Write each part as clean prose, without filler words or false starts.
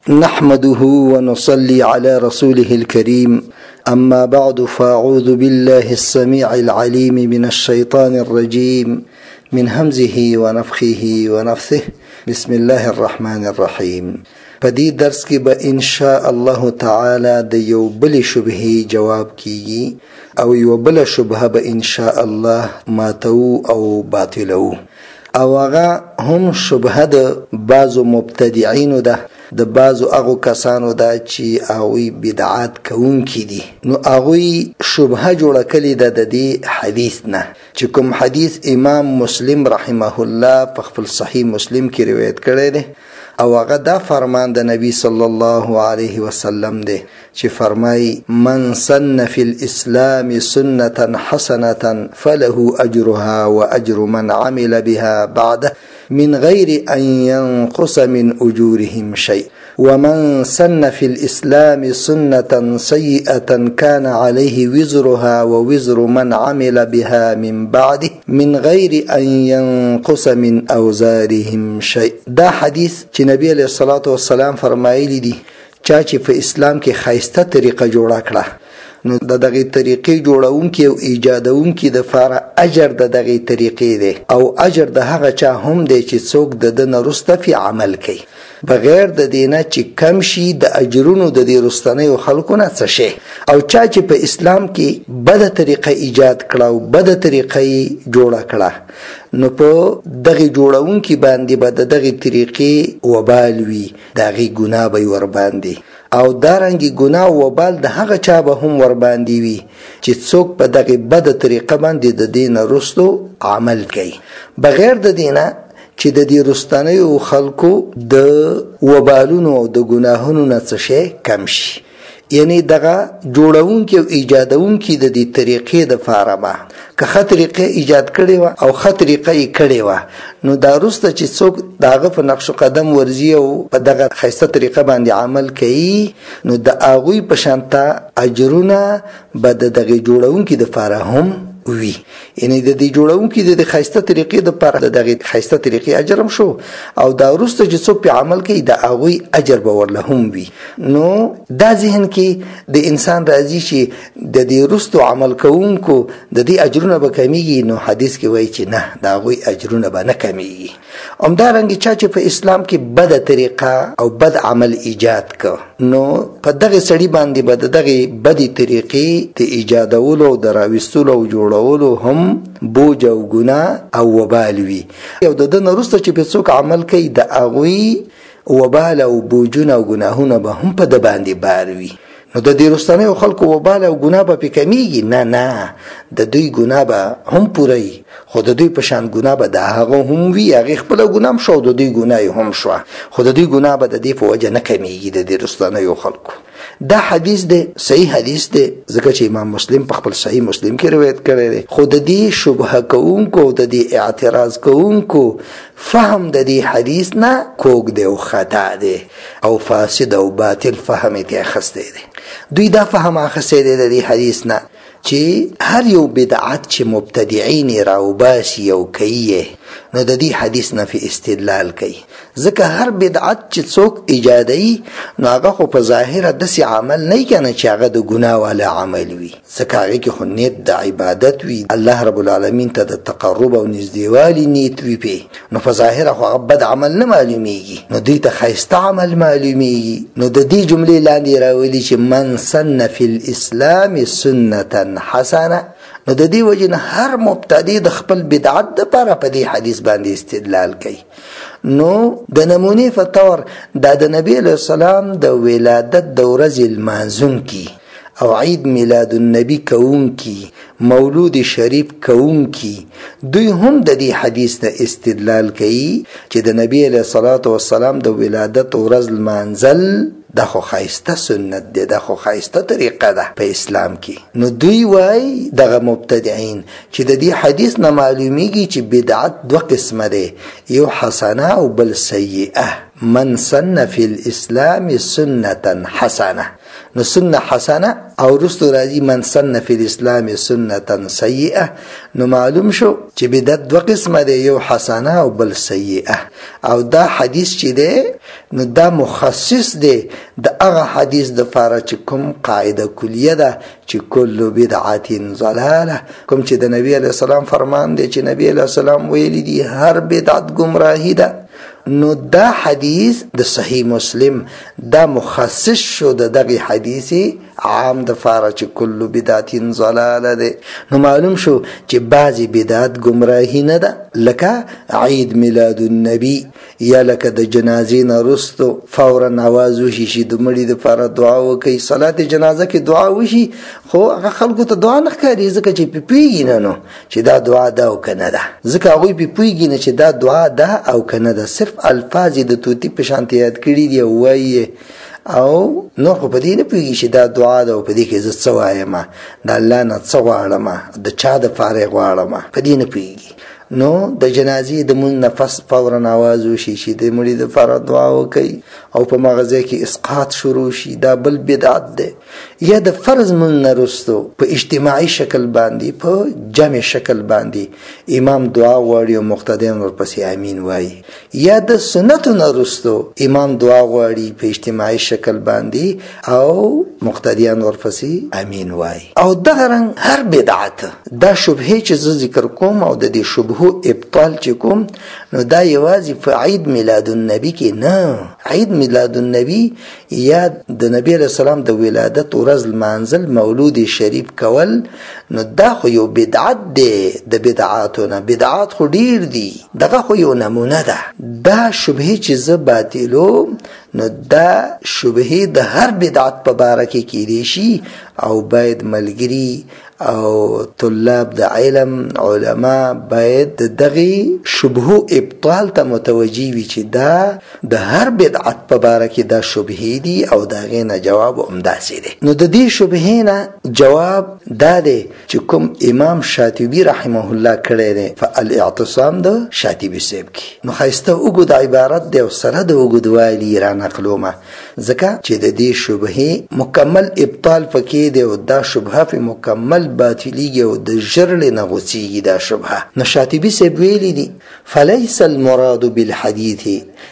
نحمده ونصلي على رسوله الكريم. أما بعد، فأعوذ بالله السميع العليم من الشيطان الرجيم من همزه ونفخه ونفثه. بسم الله الرحمن الرحيم. پدې درس کې به ان شاء الله تعالی د یو بل شبهه جواب کیږي او یو بل شبهه به ان شاء الله ماتو او باطلو، او هغه هم شبهه د بعضو مبتدعين ده، د بعضو هغو کسانو ده چې هغوی بدعات کوونکي دي. نو هغوی شبهه جوړه کړې ده د دې حدیث نه، چې کوم حدیث امام مسلم رحمه الله په خپل صحیح مسلم کې روایت کړی دی، او هغه دا فرمان د نبی صلی الله علیه وسلم دی چې فرمای: من سن فی الاسلام سنة حسنة فله اجرها واجر من عمل بها بعده من غير ان ينقص من اجورهم شيء، ومن سن في الاسلام سنة سيئة كان عليه وزرها ووزر من عمل بها من بعده من غير ان ينقص من اوزارهم شيء. دا حدیث چې نبی علیہ الصلوۃ والسلام فرمایلی دی، چا چې په اسلام کې خایسته طریقه جوړه کړه، نو د دغه طریقې جوړونکي او ایجادونکي د فار اجر د دغه طریقې دی، او اجر د هغه چا هم دی چې څوک د دنه رسته په عمل کوي، بغیر د دینه چې کم شي د اجرونو د دې رستنیو خلکو نه څه شي. او چا چې په اسلام کې بده طریقه ایجاد کړه او بده طریقه جوړه کړه، نو په دغه جوړونکي باندې به د دغه طریقې وبال وي، دغه ګناه به ور باندې، او دارنګي ګناه او وبال د هغه چا به هم ور باندې وي چې څوک په دغه بده طریقه باندې د دین رستو عمل کوي، بغیر د دینه چې د دې رستنیو خلکو د وبالونو او د ګناهونو نه څه شي کم شي. یعنی دغه جوړونکي او ایجادونکي د دې طریقې د فارما که ښه طریقه ایجاد کړي و او ښه طریقه یې کړي و، نو دا وروسته چې څوک دغه په نقش قدم ورځي او په دغه ښایسته طریقه باندې عمل کوي، نو د هغوی په شانته اجرونه به د دغه جوړونکي د فاره هم وی. یعنی د دې جوړونکي د ښایسته طریقې د پر دغه ښایسته طریقې اجر هم شو، او دا وروسته چې څوک په عمل کوي د هغوی اجر به ورله هم وي. نو دا ذهن کې د انسان راځي چې د دې وروستو عمل کوونکو د دې اجرونه به کمیږي، نو حدیث کې وایي چې نه، د هغوی اجرونه به نه کمیږي. همدارنګه چا چې په اسلام کې بده طریقه او بد عمل ایجاد کړ، نو په دغه سړي باندې به د دغه بدې طریقې د ایجادولو او د راویستلو او جوړولو هم بوج او ګناه او وبال وي، او د دې وروسته چې په څوک عمل کوي د هغوی وبال او بوجونه او ګناهونه به هم په د باندې بار وي. نو د دې رستنیو خلکو وبال او ګناه به پې کمیږي؟ نه، د دوی ګناه به هم پوره، خو د دوی په شان ګناه به د هغه هم وي، هغې خپله ګناه هم شو، د دوی ګناه هم شوه، خو د دوی ګناه به د دې په وجه نه کمیږي د دې رستنیو خلکو. دا حدیث دی، صحیح حدیث دی، ځکه چې امام مسلم په خپل صحیح مسلم کې روایت کړی دی. خو د دې شبهه کوونکو او د دې اعتراض کوونکو فهم د دې حدیث نه کوږ دی او خطا دی او فاسد او باطل فهم یې اخیستی دی. دوی دا فهم اخیستی دی د دې حدیث نه چې هر یو بدعت چې مبتدعین یې راوباسي او کوي، نو د دې حدیث نه په استدلال کوي، ځکه هر بدعت چې څوک ایجادوي نو هغه خو په ظاهره داسې عمل نه کنه چې هغه د ګناه والا عمل وي، ځکه هغې کې خو نیت د عبادت وي، الله رب العالمین ته د تقرب او نږدېوالي نیت وي پې، نو په ظاهره خو هغه بد عمل نه معلومیږي، نو دوی ته ښایسته عمل معلومیږي. نو د دې جملې لاندې راولي چې من سن فی الاسلام سنة حسنه، نو د دې وجه نه هر مبتدی د خپل بدعت دپاره په دې حدیث باندې استدلال کوي. نو د نمونې په طور دا د نبی علیه السلام د ولادت د ورځې لمانځونکي او عید میلاد النبی کوونکي، مولود شریف کوونکي، دوی هم د دې حدیث نه استدلال کوي چې د نبی علیه الصلاة والسلام د ولادت ورځ لمانځل دا خو خایسته سنت دی، دا خو خایسته طریقه ده په اسلام کې. نو دوی وای دغه مبتدعين چې د دې حدیث نه معلومیږي چې بدعت دوه قسمه ده، یو حسنه او بل سیئه. من سن فی الاسلام سنة حسنه. نو سنه حسنه او رستو راځي من سن فی الاسلام سنة سیئه. نو معلوم شو چې بدعت دو قسمه ده، یو حسنه او بل سیئه. او دا حدیث چې ده نو دا مخصص ده د هغه حدیث د فاره چې کوم قاعده کلیه ده چې کل بدعت ضلاله، کوم چې د نبی علیہ السلام فرمان دی چې نبی علیہ السلام ویلی دی هر بدعت گمراهی ده. نو دا حدیث د صحیح مسلم دا مخصص شو د دغه حدیثی عام د فاره چې کل بدعت ضلاله ده. نو معلوم شو چې بعضی بدعت گمراهی نه ده، لکه عید میلاد النبی یا لکه د جنازې نه وروسته فورا آواز وشي چې د مړي دپاره دعا وکړي. صلات جنازه کې دعا وشي خو هغه خلکو ته دعا نه ښکاري، ځکه چې پې پوهېږي نه نو چې دا دعا ده او که نه ده، ځکه هغوی پې پوهېږي نه چې دا دعا ده او که نه ده، صرف الفاظ د توتی په شانته یاد کړي دي او وایي او نور خو په دې نه پوهېږي چې دا دعا ده او په دې کې زه څه وایم، د الله نه څه غواړم، د چا دپاره یې غواړم، په دې نه پوهېږي. نو د جنازې د مونږ نه پس فورا آواز وشي چې د مړي دپاره دعا وکړي او په مغزه کې اسقاط شروع شي، دا بل بدعت ده. یا د فرض مونږ نه وروستو په اجتماعي شکل باندې په جمع شکل باندې امام دعا غواړي او مقتدیان ورپسې امین وایي، یا د سنتو نه وروستو امام دعا غواړي په اجتماعي شکل باندې او مقتدیان ورپسې امین وایي. او دغه رنګ هر بدعت دا شبهې چې زه ذکر کوم او د دې شبهو ابطال چې کوم نو دا یوازې په عید میلاد النبی کې نه. عید میلاد النبی یا د نبی علیہ السلام د ولادت ورځ لمانځل مولود شریف کول نو دا خو یو بدعت دی د بدعاتو نه. بدعات خو ډیر دي، دغه خو یو نمونه ده. دا شبهې چې زه باطلو نو دا شبهې د هر بدعت په باره کې کیدی شي او باید ملګری او طلاب د علم علما باید دغه شبهو ابطال ته متوجي وي چې دا د هر بدعت په باره کې دا شبهې دي او دغه نه جواب همداسې دی. نو د دې شبهې نه جواب دا دی چې کوم امام شاطبی رحمه الله کړی دی په الاعتصام د شاطبی صاحب کې. نو ښایسته اوږد عبارت دی او سره د اوږدوالي را نقلومه، ځکه چې د دې شبهې مکمل ابطال پکې دی او دا شبهه په مکمل باطلیږي او د ژرلې نه غوڅېږي دا شبهه. نو شاطبي صاحب ویلي دي فليس المراد بالحديث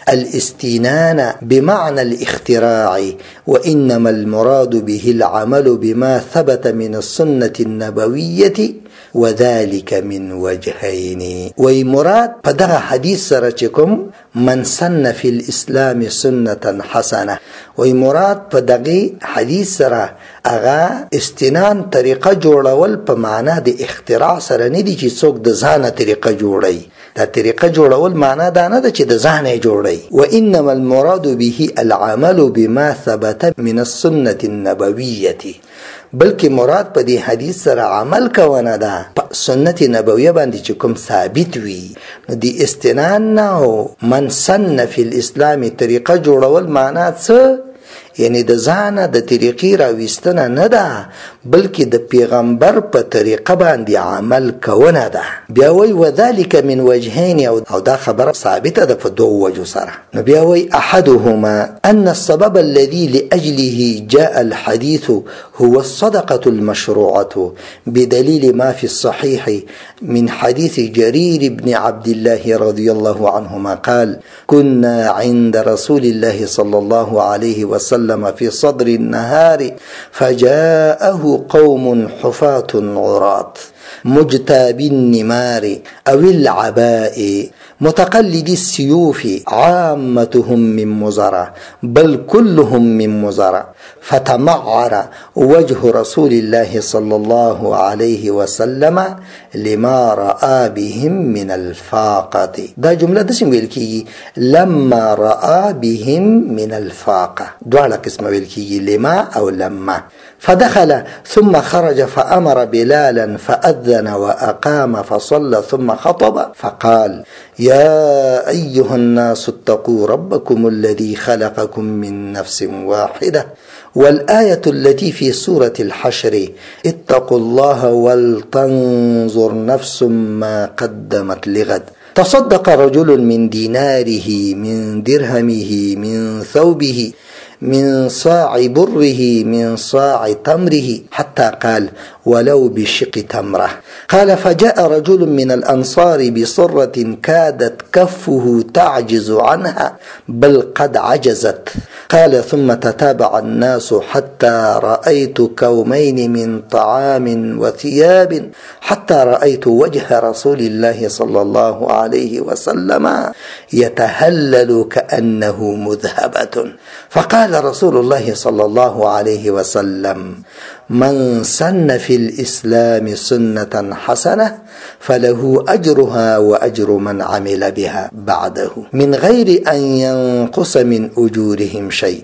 الاستنان بمعنى الاختراع وإنما المراد به العمل بما ثبت من السنة النبوية وذلك من وجهين. وی مراد په دغه حدیث سره چې کوم من سن فی الاسلام سنة حسنه، وی مراد په دغه حدیث سره هغه استنان طریقه جوړول په معنا د اختراع سره نه دي چې څوک د ځانه طریقه جوړي. دا طریقه جوړول معنا دا نه ده چې د ځانه جوړي. وانما المراد به العمل بما ثبت من السنة النبوية، بلکې مراد په دې حدیث سره عمل کوونه ده په سنت نبویه باندې چې کوم ثابت وي. نو د استنان نه من سن فی الاسلام طریقه جوړول معنا څه؟ یعنی د ځانه د طریقې راویستنه نه ده، بلکې د پیغمبر په طریقه باندې عمل کوونه ده. بیا وی وذلك من وجهین، او دا خبره ثابته ده په دوه وجو سره. نو بیا وی احدهما ان السبب الذي لاجله جاء الحديث هو الصدقة المشروعة بدليل ما في الصحيح من حديث جرير بن عبد الله رضي الله عنهما قال كنا عند رسول الله صلى الله عليه وسلم في صدر النهار فجاءه قوم حفاة عراة مجتابي النمار أو العباء متقلدي السيوف عامتهم من مزرع بل كلهم من مزرع فتمعر وجه رسول الله صلى الله عليه وسلم لما رأى بهم من الفاقة. دا جملة دسم ويلكي لما رأى بهم من الفاقة، دوالا قسم ويلكي لما أو لما. فدخل ثم خرج فأمر بلالا فأذن وأقام فصلى ثم خطب فقال يا أيها الناس اتقوا ربكم الذي خلقكم من نفس واحدة والآية التي في سورة الحشر اتقوا الله ولتنظر نفس ما قدمت لغد تصدق رجل من ديناره من درهمه من ثوبه من صاع بره من صاع تمره حتى قال ولو بشق تمرة. قال فجاء رجل من الأنصار بصرة كادت كفه تعجز عنها بل قد عجزت. قال ثم تتابع الناس حتى رأيت كومين من طعام وثياب حتى رأيت وجه رسول الله صلى الله عليه وسلم يتهلل كأنه مذهبة. فقال رسول الله صلى الله عليه وسلم من سن في الإسلام سنة حسنة فله أجرها وأجر من عمل بها بعده من غير أن ينقص من أجورهم شيء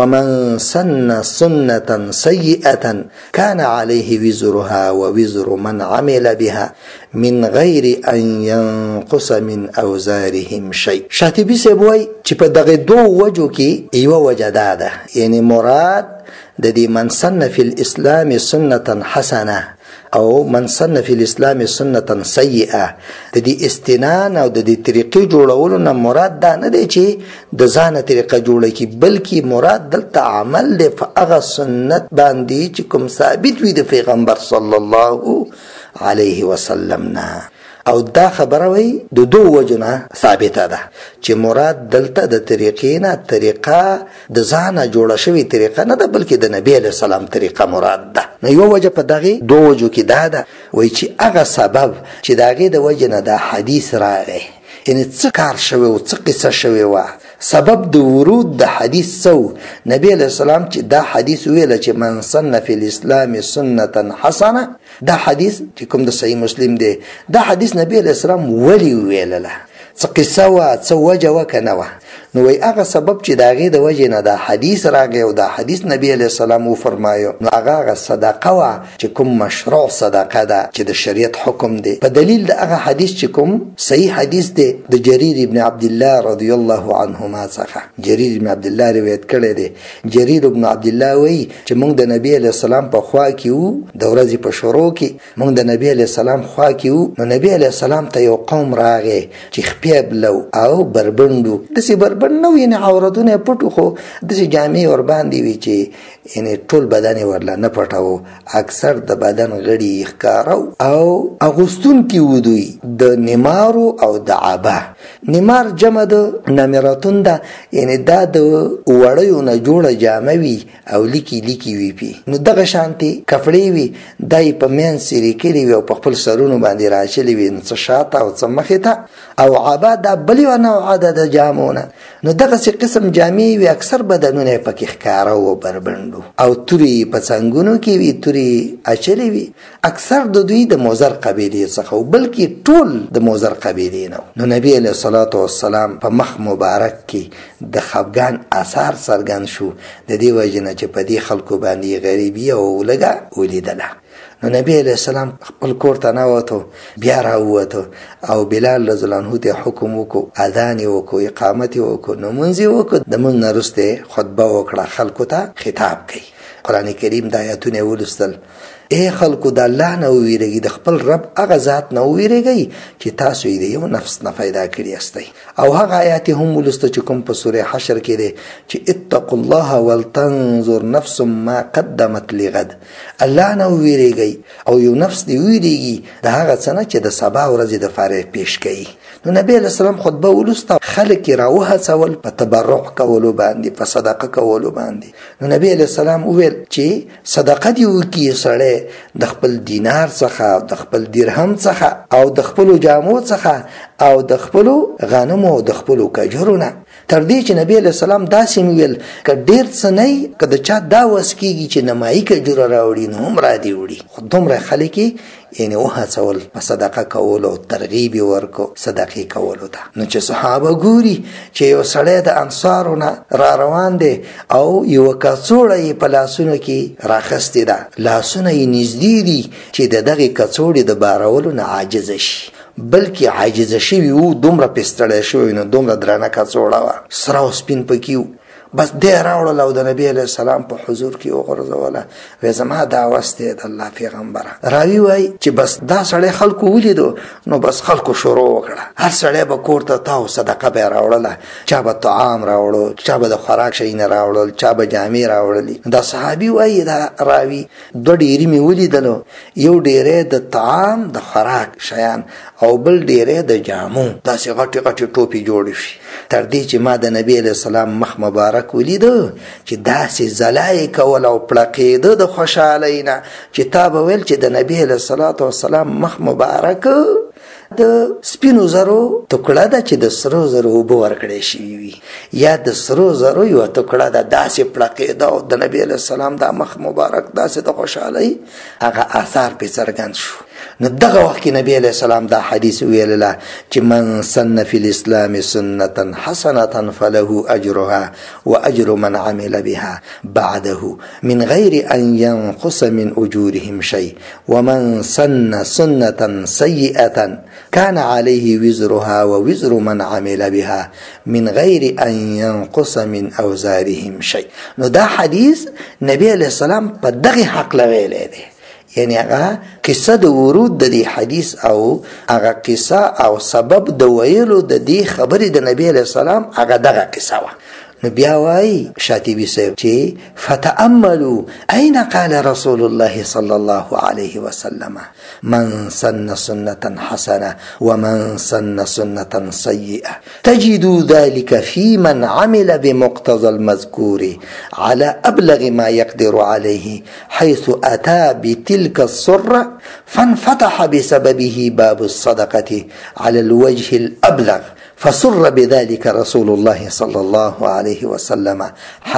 ومن سن سنة سيئة كان عليه وزرها ووزر من عمل بها من غير أن ينقص من أوزارهم شيء. شاطبي سبوي چې په دغه دوه وجو کې یو وجه ده، یعنی مراد د دې من سن فی الاسلام سنة حسنه او من سن فی الاسلام سنة سیئه، د دې استنان او د دې طریقې جوړولو نه مراد دا نه دی چې د ځانه طریقه جوړه کی، بلکې مراد دلته عمل دی په هغه سنت باندې چې کوم ثابت وي د پیغمبر صلی الله علیه وسلم نه. او دا خبره وی د دوه وجنه ثابته ده چې مراد دلته د طریقې نه طریقه د ځانه جوړه شوی طریقه نه ده، بلکې د نبی علیه السلام طریقه مراد ده. نو یو وجه په دغه دوه وجو کې ده وای چې هغه سبب چې دغه د وجه نه دا حدیث راغی، یعنی څه کار شوی او څه قصه شوی و، سبب د ورود د حدیث سو نبی علیہ السلام چې دا حدیث ویل چې من سن فی الاسلام سنة حسنه، دا حدیث چې کوم د صحیح مسلم دی، دا حدیث نبی علیہ السلام ولی ویلله، څه قصه و څه وجه و کنه و، نو وی هغه سبب چې داغه د وجه نه دا حدیث راغی او دا حدیث نبی علیہ السلام فرمایو، نو هغه صدقه و چې کوم مشروع صدقه ده چې د شریعت حکم دی په دلیل د هغه حدیث چې کوم صحیح حدیث دی د جریر ابن عبد الله رضی الله عنهما څخه. جریر ابن عبد الله روایت کړی دی. جریر ابن عبد الله وی چې موږ د نبی علیہ السلام په خوا کې وو، د ورځې په شروع کې موږ د نبی علیہ السلام خوا کې وو، نو نبی علیہ السلام ته یو قوم راغی چې خپې بلو او بربندو دسی بربند نو، یعنی عورتونه پټو خو دسی جامې ور باندې وی چې یعنی ټول بدن ورلا نه پټاو، اکثر د بدن غړي ښکارو او اغوستون کې ودوی د نمارو او د عبا. نمار جمع د نمراتون ده، یعنی دا د وړیو نه جوړه جامه وی او لیکی وی پی، نو دغه شانتي کپړې وی دای په مین سری کې وی او په خپل سرونو باندې راچلې وی، څه شاته او څه مخې ته، او عبا دا بلی و نوع عدد د جامونه، نو دغه څه قسم جامې وی اکثر بدنونه پکې ښکارا او بربندو او توري په څنګهونو کې وی توري اچلې وی، اکثر د دوی د موزر قبیله څخه بلکې ټول د موزر قبیله نه. نو نبی علیہ الصلوۃ والسلام په مخ مبارک کې د خفګان آثار څرګند شو، د دې وجنه چې په دې خلکو باندې غریبی او لګه ولیدله. نو نبی علیہ السلام خپل کور ته نوته، بیا راووته او بلال رضی الله عنه ته حکم وکړو، اذان وکړو، اقامت وکړو، نو منځ وکړو، د منځ نرسته خطبه وکړه، خلکو ته خطاب کړي. قرآن کریم د آیاتونه ولستل، اے خلکو د الله نه ویریږئ، د خپل رب هغه ذات نه ویریږئ چې تاسو یې د یو نفس نه پیدا کړی یاستئ. او هغه آیات هم ولسته چې کوم په سوره حشر کې دی چې اتقوا الله ولتنظر نفس ما قدمت لغد، الله نه ویریږئ او یو نفس دی ویریږي د هغه څه نه چې د سبا ورځې د فارغ پیش کړي. نو نبی علیہ السلام خطبه ولسته، خلک راوهڅول په تبرع کولو باندې، په صدقه کولو باندې. نو نبی علیہ السلام وویل چې صدقه دی وکي سړی د خپل دینار څخه، د خپل درهم څخه او د خپل جامو څخه او د خپل غنمو او د خپل کجورونه، تر دې چې نبی علیہ السلام داسې ویل ک ډیر څه نه ک د چا دا وسکیږي چې نمایي کجوره راوړي نو هم را دی وړي، خو دومره خلک یعنی وهڅول په صدقه کولو، ترغیب ورکو صدقې کولو ته. نو چې صحابه ګوري چې یو سړی د انصارونه را روان دی او یو کڅوړه یې په لاسونو کې راخستې ده، لاسونه یې نږدې دي چې د دغې کڅوړې د بارولو نه عاجز شي، بلکې عاجز شوي وو، دومره پستړی شوی، نو دومره درنه کڅوړه وه، سره او سپین پکې بس دې راوړل او د نبی علیه السلام په حضور کې وغورځوله. وایي زما دا وس دی د الله پیغمبره. راوي وایي چې بس دا سړی خلکو ولیدو نو بس خلکو شروع وکړه، هر سړی به کور ته تاو صدقه به راوړله، چا به طعام راوړو، چا به د خوراک شیونه راوړل، چا به جامې راوړلې. دا صحابي وایي دا راوي 2 ډېرې مې ولیدلو، یو ډېری د طعام د خوراک شیان او بل ډېری د جامو، داسې غټې غټې ټوپې جوړې شي. تر دې چې ما د نبی علیه السلام مخ مبارک ولیده چې داسې ځلا یې کول او پړقېده د خوشحالۍ نه چې تا به ویل چې د نبی علیه السلام مخ مبارک د سپینو زرو ټوکړه ده چې د سرو زرو اوبه ورکړې شوي وي، یا د سرو زرو یوه ټوکړه ده داسې پړقېده او د نبی علیه السلام دا مخ مبارک داسې د خوشحالۍ هغه آثار پې څرګند شو. نو دغه وخت کې نبی علیه السلام دا حدیث ویلله چې من سن فی الاسلام سنة حسنة فله اجرها واجر من عمل بها بعده من غیر ان ينقص من اجورهم شيء ومن سن سنة سیئة كان عليه وزرها ووزر من عمل بها من غیر ان ينقص من اوزارهم شيء. نو دا حدیث نبی علیه السلام په دغه حق لویلی دی، یعنی هغه قصه د ورود د دې حدیث او هغه قصه او سبب د ویلو د دې خبرې د نبی علیه السلام هغه دغه قصه وه. نو بیا وایي شاطبي صاحب چې فتأملوا أين قال رسول الله صلى الله عليه وسلم من سن سنة حسنة ومن سن سنة سيئة تجدوا ذلك في من عمل بمقتضى المذكور على أبلغ ما يقدر عليه حيث أتى بتلك السرة فانفتح بسببه باب الصدقة على الوجه الأبلغ فسر بذلك رسول الله صلى الله عليه وسلم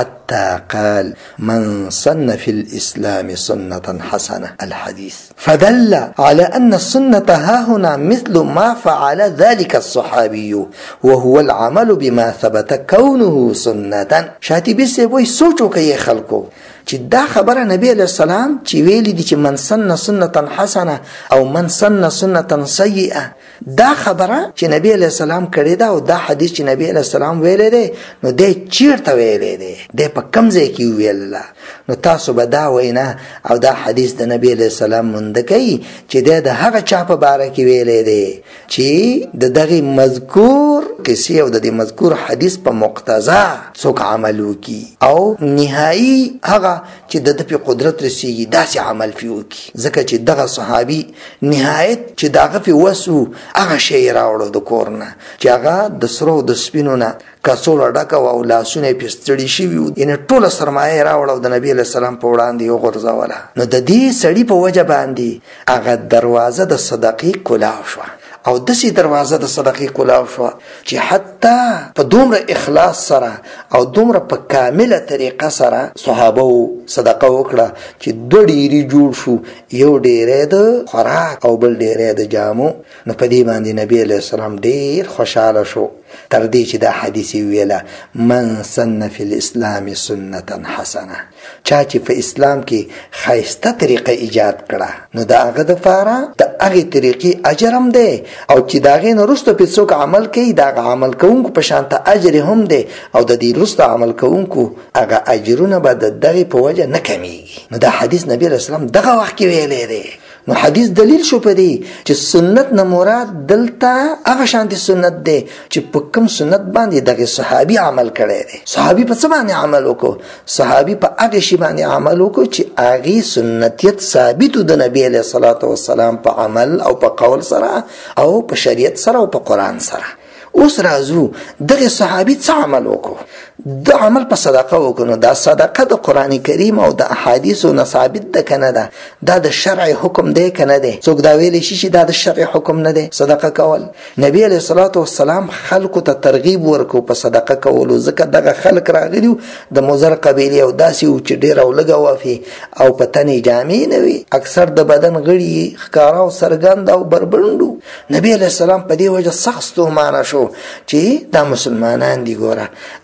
حتى قال من سن في الإسلام سنة حسنة الحديث. فدل على أن السنة هاهنا مثل ما فعل ذلك الصحابي وهو العمل بما ثبت كونه سنة. شاطبي سوي سوچو كي خلقو چې دا خبره نبی علیہ السلام چې ویلی دي چې من سن سنة حسنه او من سن سنة سیئه، دا خبره چې نبی علیہ السلام کړی دا او دا حدیث چې نبی علیہ السلام ویلی دی نو دی چیرته ویلی دی، دی په کوم ځای کې ویله؟ نو تاسو به دا وینا او دا حدیث د نبی علیہ السلام مونده کوي چې دی د هغه چا په باره کې ویلی دی چې د دغه مذکور قصې او د دې مذکور حدیث په مقتضا څوک عمل وکړي او نهایي هغه چې د په قدرت رسیږي داسې عمل فی وکړي، ځکه چې دغه صحابي نهایت چې دغه په وسو هغه شی راوړو د کور نه چې هغه د سرو د سپینو نه کڅوړه ډکه او لاسونه یې ستړي شوي وو، یعنې ټوله سرمایه یې راوړه د نبي علیه السلام په وړاندې وغورځوله. نو د دې سړي په وجه باندې هغه دروازه د صدقې کلاو شوه او داسې دروازه د صدقې کلاو شوه چې حتی په دومره اخلاص سره او دومره په کامله طریقه سره صحابه صدقه وکړه چې 2 ډېرې جوړ شو، یو ډېری د خوراک او بل ډېری د جامو. نو په دې باندې نبی علیه السلام ډېر خوشحاله شو تر دې چې دا حدیث ویله من سن فی الاسلام سنة حسنه، چا چې په اسلام کې ښایسته طریقه ایجاد کړه نو د هغه دپاره د هغې طریقې اجر هم دی او چې د هغې نه وروسته پرې څوک عمل کوي د هغه عمل کوونکو په شانته اجر هم دی او د دې وروسته عمل کوونکو هغه اجرونه به د دغې په وجه نه کمیږي. نو دا حدیث نبي علیه السلام دغه وخت کې ویلی دی. نو حدیث دلیل شو په دې چې سنت نه مراد دلته هغه شانتي سنت دی چې په کوم سنت باندې دغه صحابي عمل کړی دی. صحابي په څه باندې عمل وکړو؟ صحابي په هغه شی باندې عمل وکړو چې هغې سنتیت ثابتو د نبي علیه الصلاة والسلام په عمل او په قول سره او په شریعت سره او په قرآن سره. اوس راځو دغه صحابي څه عمل وکړو؟ د عمل په صدقه وکړو. دا صدقه د قرآن کریم او د احادیثو نه ثابت ده که نه ده؟ دا د شرع حکم دی که نه دی؟ څوک دا ویلی شي چې دا د شرع حکم نه دی صدقه کول؟ نبی علیه الصلاة والسلام خلکو ته ترغیب ورکړو په صدقه کولو، ځکه دغه خلک راغلي د مضر قبیلې او داسې وو چې ډېر او لږه وافي او په تن یې جامې نه وي، اکثر د بدن غړي ښکاره او څرګند او بربنډ. نبی علیه السلام په دې وجه سخت ستومانه شو چې دا مسلمانان دي ګوره او په دوی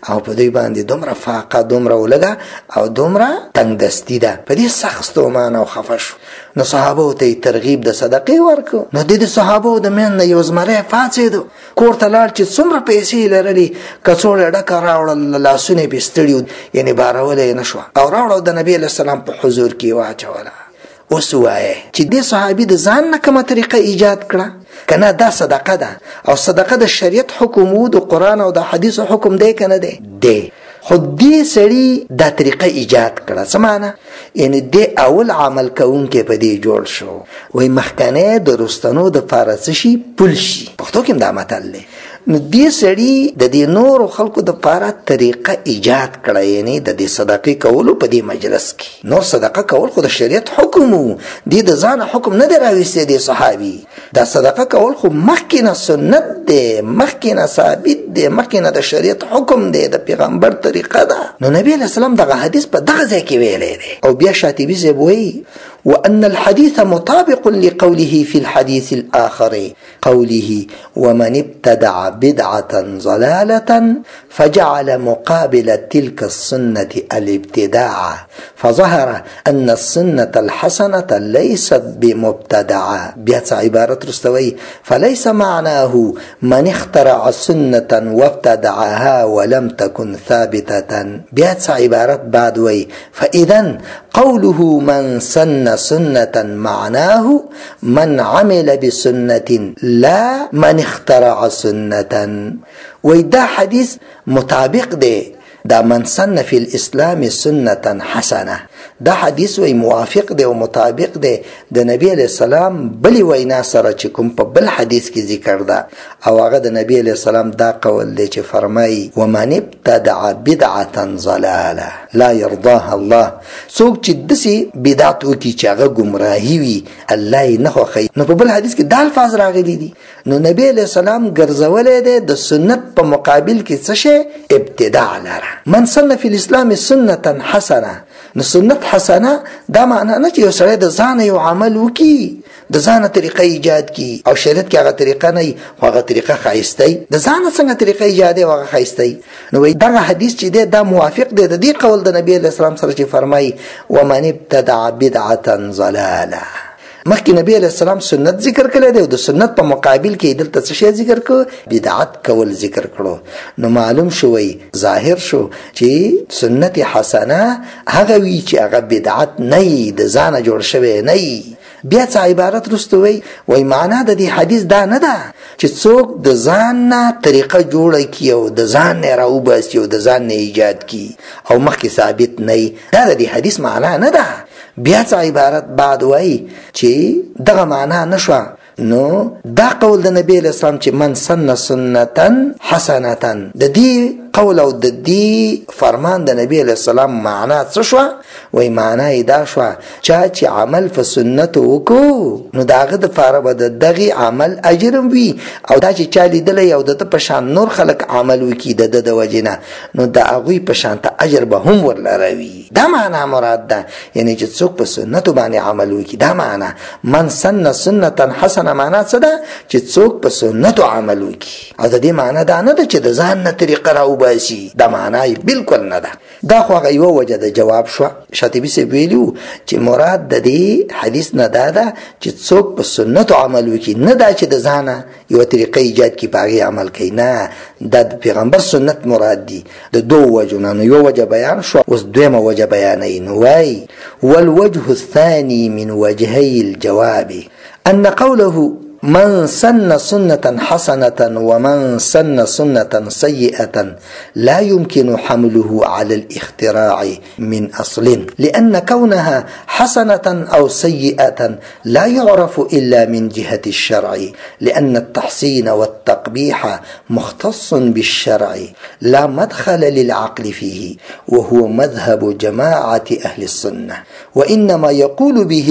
دوی باندې دومره فاقه دومره ولګه او دومره تنگ دستی ده. په دې سخت ستومان او خفه شو. نو صحابه ته ترغیب د صدقې ورکو. نو د صحابه د من یو زمری فاڅېدو کور ته لاړ چې څومره پیسې لرلې کڅوړه ډکه راوړل لاسونه یې ستړي یعنې بارولې نه شوه او راوړه د نبي علیه السلام په حضور کې واچوله. اوس ووایه چې دې صحابي د ځان نه کومه طریقه ایجاد کړه که نه دا صدقه ده او صدقه د شریعت حکم و د قرآن او د حدیث حکم دی که نه دی دی خو دې سړي دا طریقه ایجاد کړه. څه معنی؟ یعنې دې اول عمل کوونکی په دې جوړ شو. وایي مخکنی د رستنو د پاره څه شي پول شي. پښتو کې هم دا متل دی. نو دې سړي د دې نورو خلکو د پاره طریقه ایجاد کړه یعنې د دې صدقې کولو په دې مجلس کې. نور صدقه کول خو د شریعت حکم و دې د ځانه حکم نه دی راویستی دې صحابي. دا صدقه کول خو مخکې نه سنت دی مخکې نه ثابت دی مخکې نه د شریعت حکم دی د پیغمبر طریقه ده. نو نبی علیه السلام دغه حدیث په دغه ځای کې ویلی دی. او بیا شاطبي صاحب وایي وأن الحديث مطابق لقوله في الحديث الآخر قوله ومن ابتدع بدعة ضلالة فجعل مقابل تلك السنة الابتداع فظهر أن السنة الحسنة ليست بمبتدعة. بيات عبارة رستوي فليس معناه من اخترع سنة وابتدعها ولم تكن ثابتة. بيات عبارة بعدوي فإذن قوله من سن سنة معناه من عمل بسنة لا من اخترع سنة. وإذا حديث مطابق ده دا من سن في الاسلام سنة حسنه دا حدیث وی موافق دی او مطابق دی د نبی علیہ السلام بلی وینا سره چې کوم په بل حدیث کې ذکر ده او هغه د نبی علیہ السلام دا قول دی چې فرمایي ومن ابتدع بدعه ضلاله لا يرضاها الله. څوک چې دسی بدعت وکي چې هغه گمراهي وي الله یې نه خوښوي. نو په بل حدیث کې دا الفاظ راغلي دي. نو نبی علیہ السلام ګرځولې دی د سنت په مقابل کې څه شی ابتداع لره. من سن فی الاسلام سنة حسنه. نو سنت حسنه دا معنی نه چې یو سړی د ځانه یو عمل وکي د ځانه طریقه ایجاد کی او شریعت کې هغه طریقه نه خو هغه طریقه ښایسته د ځانه څنګه طریقه ایجاد او هغه ښایسته. نو وایي دغه حدیث چې دی دا موافق دی د دې قول د نبی علیه السلام سره چې فرمایي ومن ابتدع بدعة ضلاله. مخکې نبی علیہ السلام سنت ذکر کړی دی او د سنت په مقابل کې دلته څه شی ذکر کړو بدعت کول ذکر کړو. نو معلوم شوی ظاهر شو چې سنت حسنه هغه وی چې هغه بدعت نه د ځانه جوړ شوی نه. بیا څه عبارت رستوي وای معنا د دې حدیث دا نه ده چې څوک د ځان نه طریقه جوړه کی او د ځان نه راوباسي او د ځان نه ایجاد کی او مخکې ثابت نه. دا د دې حدیث معنا نه ده. بیا څه عبارت بعد وای چې دغه معنا نشوه. نو دا قول د نبی علیہ السلام چې من سن سنة حسنة د دې قول او د دې فرمان د نبی علیہ السلام معنا څه شوه؟ وای معنا یې دا شوه چې عمل په سنت وکړو نو د هغه دپاره به د دغې عمل اجر وي او دا چې چا لیدلی او د ده په شان نور خلک عمل وکړي د ده د وجې نه نو د هغوی په شانته اجر به هم ورلره وي. دا معنا مراد ده یعنی چې څوک په سنتو باندې عمل وکړي. دا معنا من سن سنة حسنه معنا څه ده چې څوک په سنتو عمل وکړي او د دې معنا دا نه ده چې د ځان نه طریقه راوباسي. دا معنا یې بالکل نه ده. دا خو هغه یوه وجه د جواب شوه. شاطبي صاحب ویلي چې مراد د دې حدیث نه دا ده چې څوک په سنتو عمل وکړي نه دا چې د ځانه یوه طریقه ایجاد کړي په هغې عمل کوي. نه دا د پیغمبر سنت مراد دي د دوو وجو نه. نو یو وجه بیان شوه اوس دویمه وجه بیانوي. نو وایي والوجه الثاني من وجهي الجواب أن قوله من سن سنة حسنة ومن سن سنة سيئة لا يمكن حمله على الاختراع من أصل لأن كونها حسنة أو سيئة لا يعرف إلا من جهة الشرع لأن التحسين والتقبيح مختص بالشرع لا مدخل للعقل فيه وهو مذهب جماعة أهل السنة وإنما يقول به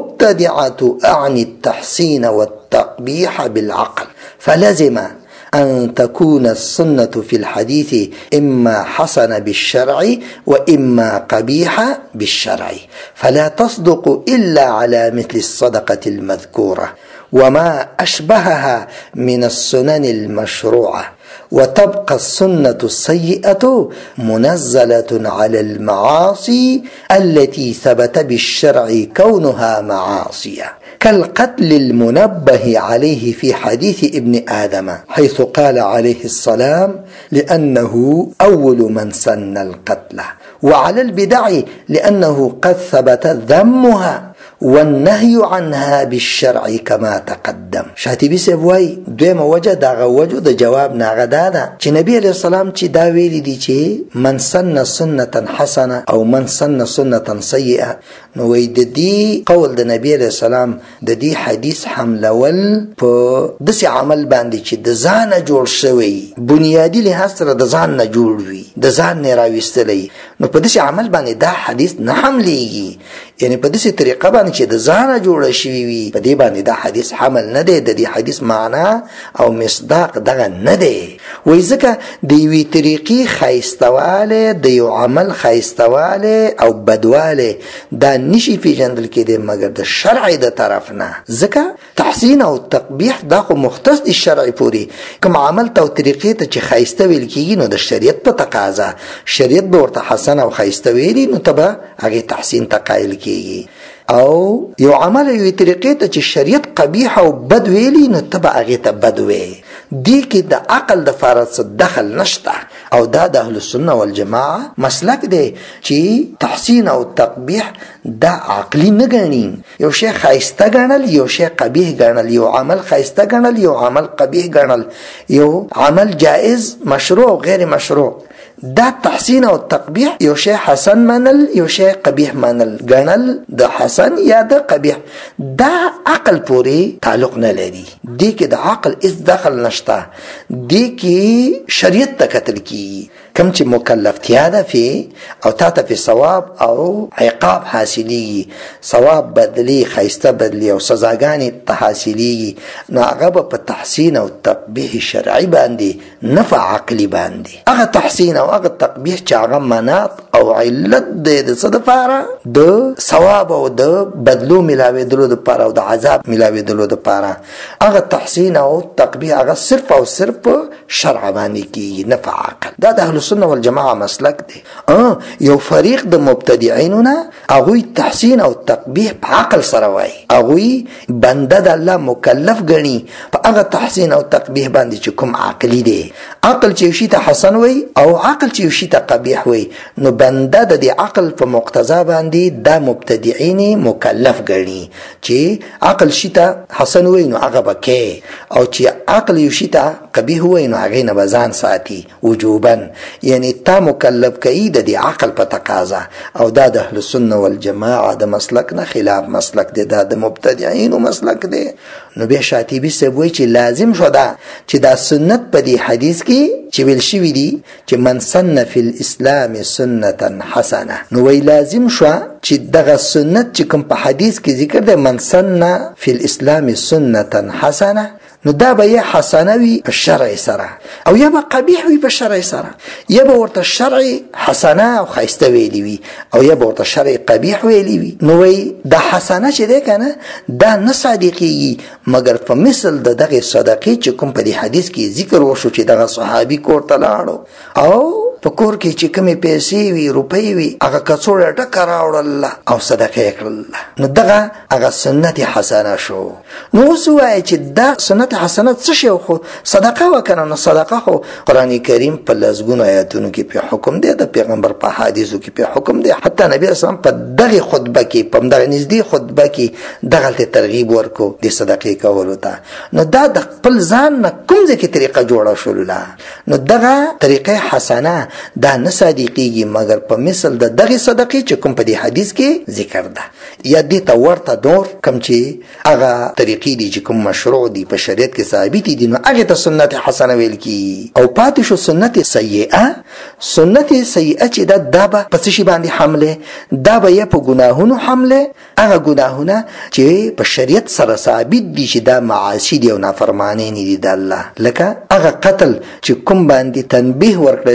المبتدعة أعني التحسين والتقبيح بالعقل فلزم أن تكون السنة في الحديث إما حسن بالشرع وإما قبيح بالشرع فلا تصدق إلا على مثل الصدقة المذكورة وما أشبهها من السنن المشروعة وتبقى السنة السيئة منزلة على المعاصي التي ثبت بالشرع كونها معاصية، كالقتل المنبه عليه في حديث ابن آدم حيث قال عليه السلام لأنه أول من سن القتل، وعلى البدع لأنه قد ثبت ذمها والنهي عنها بالشرع كما تقدم. شاطبي سبوي دویمه وجه داغه وجه د جواب ناغه دادا چې نبی علیہ السلام چې دا ویلی دی چې من سن سنة حسنه او من سن سنة سیئه، نو وی د دې قول د نبی علیہ السلام د دې حدیث حملول په داسې عمل باندې چې د ځان جوړ شوی بنیادی لحاظ سره د ځان نه جوړ وي، د ځان نه راوستلی، نو په داسې عمل باندې دا حدیث نه حملېږي. یعنی په داسې طریقه باندې چې د ځان جوړ شوی وي په دې باندې دا حدیث حمل نه دی، د دې حدیث معنا او مصداق دغه نه دی. وای ځکه د یوې طریقې ښایستواله، د یو عمل ښایستواله او بدواله دا نشي پیژندل کېدی مګر د شرع د طرف نه، ځکه تحسین او تقبیح دا خو مختص د شرع پوری. کوم عمل ته او طریقې ته چې ښایسته ویل کېږي نو د شریعت په تقاضا شریعت به ورته حسن او ښایسته ویلي، نو ته به هغې تحسین ته قایل کېږي. او یو عمل یوې طریقې ته چې شریعت قبیح او بد ویلي نو ته به هغې ته بد وی. دې کې د عقل د فارغ څه دخل نشته، او دا د اهل السنه والجماعه مسلک دی چې تحسین او تقبیح دا عقلی نه ګڼي. یو شی ښایسته ګڼل، یو شی قبیح ګڼل، یو عمل ښایسته ګڼل، یو عمل قبیح ګڼل، یو عمل جائز مشروع او غیر مشروع، دا تحسین او تقبیح. یو شی حسن منل، یو شی قبیح منل، ګڼل د حسن یا د قبیح، دا عقل پوری تعلق نه لري. دې کې د عقل هیڅ دخل نشته، دې کې شریعت ته کتل کیږي. کم چې مکلفتیا ده فی او تا ته فی ثواب او عقاب حاصلیږي، ثواب بدلی، خیسته بدلی او سزاګانې ته حاصلیږي، نو هغه به په تحسین او تقبیح شرعي باندې نفع عقلی باندې. هغه تحسین او هغه تقبیح چې هغه مناط او علت دی د څه دپاره؟ د ثواب او د بدلو ملاوېدلو دپاره او د عذاب ملاوېدلو دپاره. هغه تحسین او تقبیح هغه صرف او صرف په شرع باندې کېږي، نفع عقل. دا د اهل السنه والجماعه مسلک دی. یو فریق د مبتدعینو نه هغوی تحسین او تقبیح په عقل سره وایي، هغوی بنده د الله مکلف ګڼي په هغه تحسین او تقبیح باندې چې کوم عقلی دی. عقل چې یو شي ته حسن وایي او عقل چې یو شي ته قبیح وایي، نو بنده د دې عقل په مقتضا باندې دا مبتدعین مکلف ګڼي چې عقل شي ته حسن وایي نو هغه به کوي، او چې عقل یو شي ته قبیح وایي نو هغې نه به ځان ساتي وجوبا. یعنی تا مکلف کوي د دې عقل په تقاضا، او دا د اهل السنه والجماعه د مسلک نه خلاف مسلک دی، دا د مبتدعینو مسلک دی. نو بیا شاطبي صاحب وایي چې لازم شو دا چې دا سنت په دې حدیث کې چې ویل شوي دي چې من سن فی الاسلام سنة حسنه، نو وی لازم شو چې دغه سنت چې کوم په حدیث کې ذکر دی من سن فی الاسلام سنة حسنه، نو دا به یې حسنه وي په شرع سره او یا به قبیح وي په شرع سره، یا به ورته شرع حسنه او ښایسته ویلی وي او یا به ورته شرع قبیح ویلی وي. نو وی د حسنه چې دی که نه دا نه صادقېږي مګر په مثل د دغې صدقې چې کوم په دې حدیث کې ذکر وشو چې دغه صحابي کور ته لاړو او په کور کې چې کومې پیسې وي روپۍ وي هغه کڅوړه ډکه راوړله او صدقه یې کړله، نو دغه هغه سنت حسنه شو. نو اوس ووایه چې دا سنت حسنه څه شی خو صدقه وکنه، نو صدقه خو قرآن کریم په لسګونو آیاتونو کې په حکم دی، د پیغمبر په حدیثو کې په حکم دی، حتی نبی اسلام په دغه خطبه کې په دغه نږدې خطبه کې دغه ترغیب ورکو د صدقې کولو ته. نو دا د خپل ځان نه کوم ځای کې طریقه جوړه شوله، نو دغه طریقه حسنه دا نه صادقېږي مګر په مثل د دغه صدقې چې کوم په دې حدیث کې ذکر ده، یا دې ته ورته نور کوم چې هغه طریقې دي چې کوم مشروع دي په شریعت کې ثابت دي، نو هغې ته سنت حسنه ویل کېږي. او پاتې شو سنت سیئه. سنت سیئه چې دا به په څه شي باندې حمله؟ دا به یا په ګناهونو حمله، هغه ګناهونه چې په شریعت سره ثابت دي چې دا معاصي دي او نافرماني دي د الله، لکه هغه قتل چې کوم باندې تنبیه ورکړی شوی د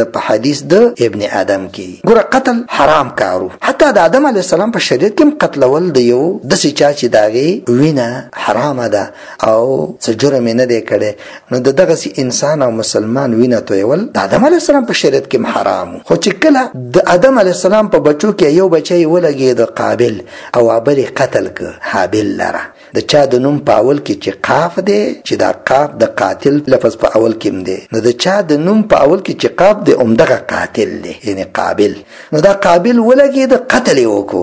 په حدیث د ابن آدم کې. ګوره قتل حرام کارو، حتی د آدم علی السلام په شریعت کې قتلول د یو داسې چا چې داغه وینه حرامه ده او څه جرم نه دی کړی، نو دغه انسان او مسلمان وینه تویول د آدم علی السلام په شریعت کې حرام. خو چې کله د آدم علی السلام په بچو کې یو بچی ولګي د قابل او ابل قتل ک حابل لره، د چا د نوم په اول کې چې قاف دی، چې دا قاف د قاتل لفظ په اول کې دی، نو د چا د نوم په اول کې چې قاف دی عمدغه قاتل دی، یعنی قابل. نو دا قابل ولګي د قتل وکړو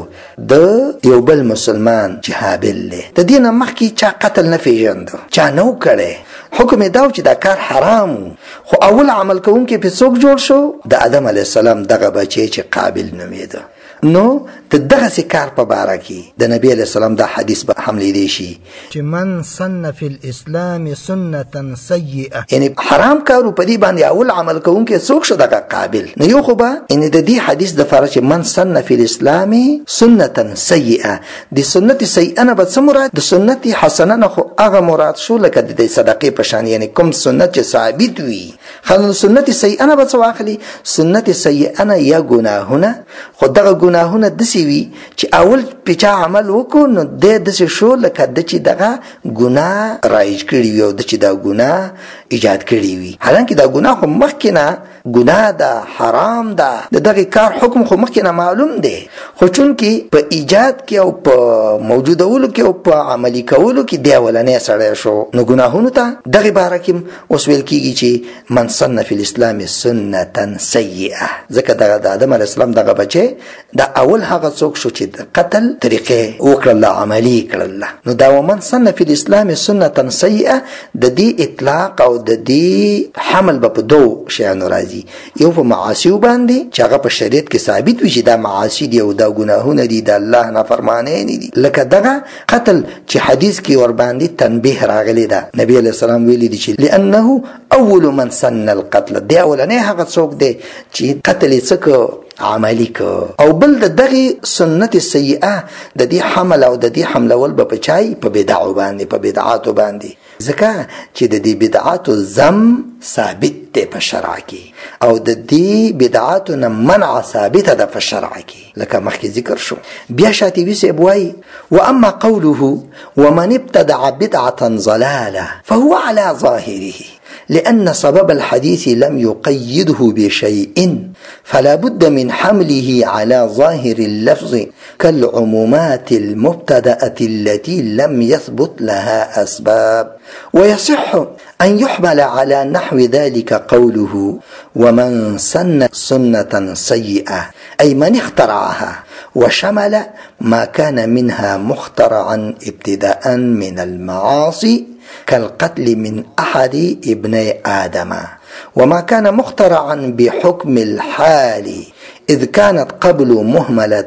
د یو بل مسلمان چې حابل دی. د دینه مخکې چا قتل نه پیژند، چا نو کړي، حکم دا چې دا کار حرام، خو اول عمل کوونکی په څوک جوړ شو؟ د آدم علی السلام دغه بچی چې قابل نومیده. نو دغه کار په باره کې د نبی علیہ السلام دا حدیث به حمله دی شي چې من سن فی الاسلام سنتا سیئه، یعنی حرام کارو په دې باندې اول عمل کوونکی څوک شو؟ دغه قابل. نو یو خو به ان د دې حدیث د فارغ چې من سن فی الاسلام سنتا سیئه، د سنت سیئه نه به څه مراد؟ د سنت حسنه نه خو هغه مراد شو لکه د صدقې په شان، یعنی کوم سنت چې ثابت وي. خلنو سنت سیئه نه به څه واخلي؟ سنت سیئه نه یا ګناهونه، خو دغه ګناهونه دسی وي چې اول پیچا عمل وکړو نو د دسی شو لکه د چې دغه ګناه رایج کړي وي او د چې دا ګناه ایجاد کړي وي. حالانکه دا ګناه خو مخکې نه ګناه ده، حرام ده، د دغه کار حکم خو مخکې نه معلوم دی، خو چونکې په ایجاد کې او په موجودولو کې او په عملي کولو کې دی ولنې سړی شو، نو ګناهونو ته دغه باره کې اوس ویل کېږي چې من سن فی الاسلام سنتا سیئه. ځکه دغه د آدم علیه السلام دغه بچی دا اول هغه څوک شو چې د قتل طریقې وکړله، عملي کړله. نو دا ومن سن فی الاسلام سنتا سیئه د دې اطلاق او د دې حمل به په دوه شیانو راځي. یو په معاصیو باندې چې هغه په شریعت کې ثابت وي چې دا معاصی دي او دا ګناهونه دي، د الله نافرمانی دي، لکه دغه قتل چې حدیث کې ور باندې تنبیه راغلی ده. نبی علیہ السلام ویلي دي چې لانه اول من سن القتل، دی اولنی هغه څوک دی چې قتل یې څه عملی کو، او بل دغه سنت سیئه د دې حمل او د دې حملول به په چای په بدعو باندې، په بدعاتو باندې، ځکه چې د دې بدعاتو ذم ثابت دی په شرع کې او د دې بدعاتو نه منع ثابت ده په شرع کې، لکه مخکې ذکر شو. بیا شاطبي صاحب وایي واما قوله ومن ابتدع بدعه ضلاله فهو على ظاهره لأن سبب الحديث لم يقيده بشيء فلا بد من حمله على ظاهر اللفظ كالعمومات المبتدأة التي لم يثبت لها أسباب. ويصح أن يحمل على نحو ذلك قوله ومن سن سنة سيئة أي من اخترعها، وشمل ما كان منها مخترعا ابتداء من المعاصي كالقتل من أحد ابني آدم، وما كان مخترعا بحكم الحال إذ كانت قبل مهملة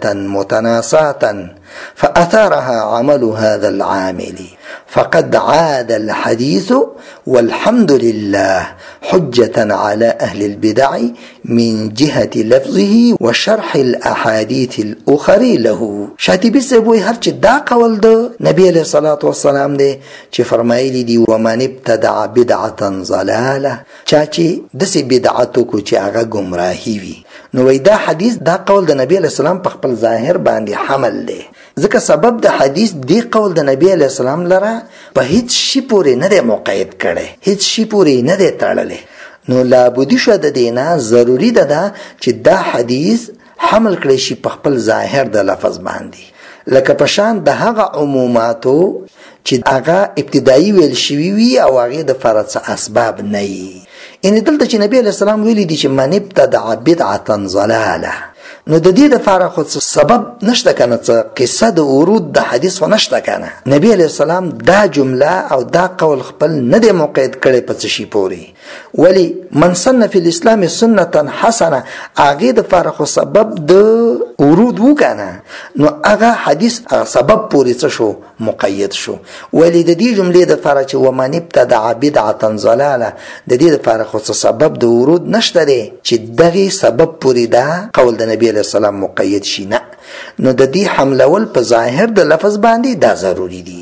متناصاة فأثارها عمل هذا العامل، فقد عاد الحديث والحمد لله حجة على أهل البدع من جهة لفظه وشرح الأحاديث الأخرى له. شاطبي سبوي هرچ دا قول ده نبي عليه الصلاة والسلام ده چه فرمایلی دی ومن ابتدع بدعة ضلاله، چاچه دسی بدعتو کو چه آغا گمراهی وی. نو دا حدیث دا قول د نبی علیہ السلام په خپل ظاهر باندې حمل دی، ځکه سبب د حدیث دی قول د نبی علیہ السلام لره په هیڅ شي پورې نه دی مقید کړي، هیڅ شي پورې نه دی تړلی. نو لابودی شو د دینه ضروری ده چې دا حدیث حمل کړي شي په خپل ظاهر د لفظ باندې، لکه پشان د هغه عموماتو چې هغه ابتدایي ویل شوي وي او هغه د فرض اسباب نه وي. ان دلته چې نبی علیہ السلام ویلي دي چې من ابتدع بدعه ضلاله، نو د دې لپاره خو سبب نشته کنه، څه قصه د ورود د حدیث نشته کنه. نبی علیہ السلام دا جمله او دا قول خپل نه دی مقید کړي په څه شي پوري، ولی من سن فی الاسلام سنتا حسنه هغه د لپاره خو سبب د ورود وکنه، نو هغه حدیث سبب پوري څه شو مقید شو. ولی د دې جملې د لپاره چې ومن ابتدع بدعه ضلاله د دې لپاره خو سبب د ورود نشته دی چې دغه سبب پوري دا قول د نبی علیہ السلام مقید شي نه. نو د دې حملول په ظاهر د لفظ باندې دا ضروری دی،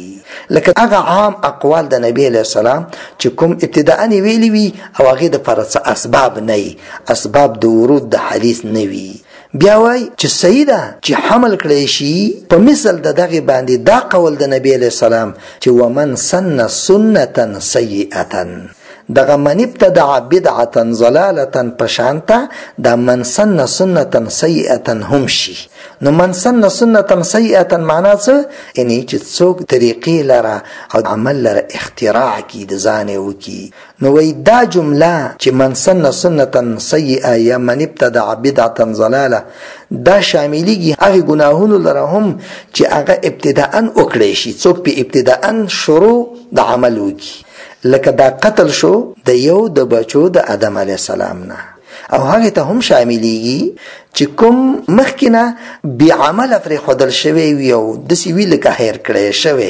لکه هغه عام اقوال د نبی علیہ السلام چې کوم ابتداء ویلي وي او هغه د فرض اسباب نه وي، اسباب د ورود د حدیث نه وي. بیا وای چې سیده چې حمل کړی شي په مثل د دغه باندې دا قول د نبی علیہ السلام چې ومن سن سنة سیئة، دغه من ابتدع بدعة ضلالة پشانتا دا من سن سنة سیئة هم شي. نو من سن سنة سیئة معنا څه؟ یعنی چې څوک طریقې لره او عمل لره اختراع کی د ځان وکي. نو وای دا جمله چې من سن سنة سیئة یا من ابتدع بدعة ضلالة دا شاملیږي هغه ګناهونو لره هم چې هغه ابتداءً وکړي شي، څوک په ابتداءً شروع د عمل وکي. لکه دا قتل شو د یو د بچو د آدم علیه السلام نه، او هغه ته هم شاملیږي چې کوم مخکنه بی عمل پر خودل شوی وي او د سی ویل که هیر کړی شوی،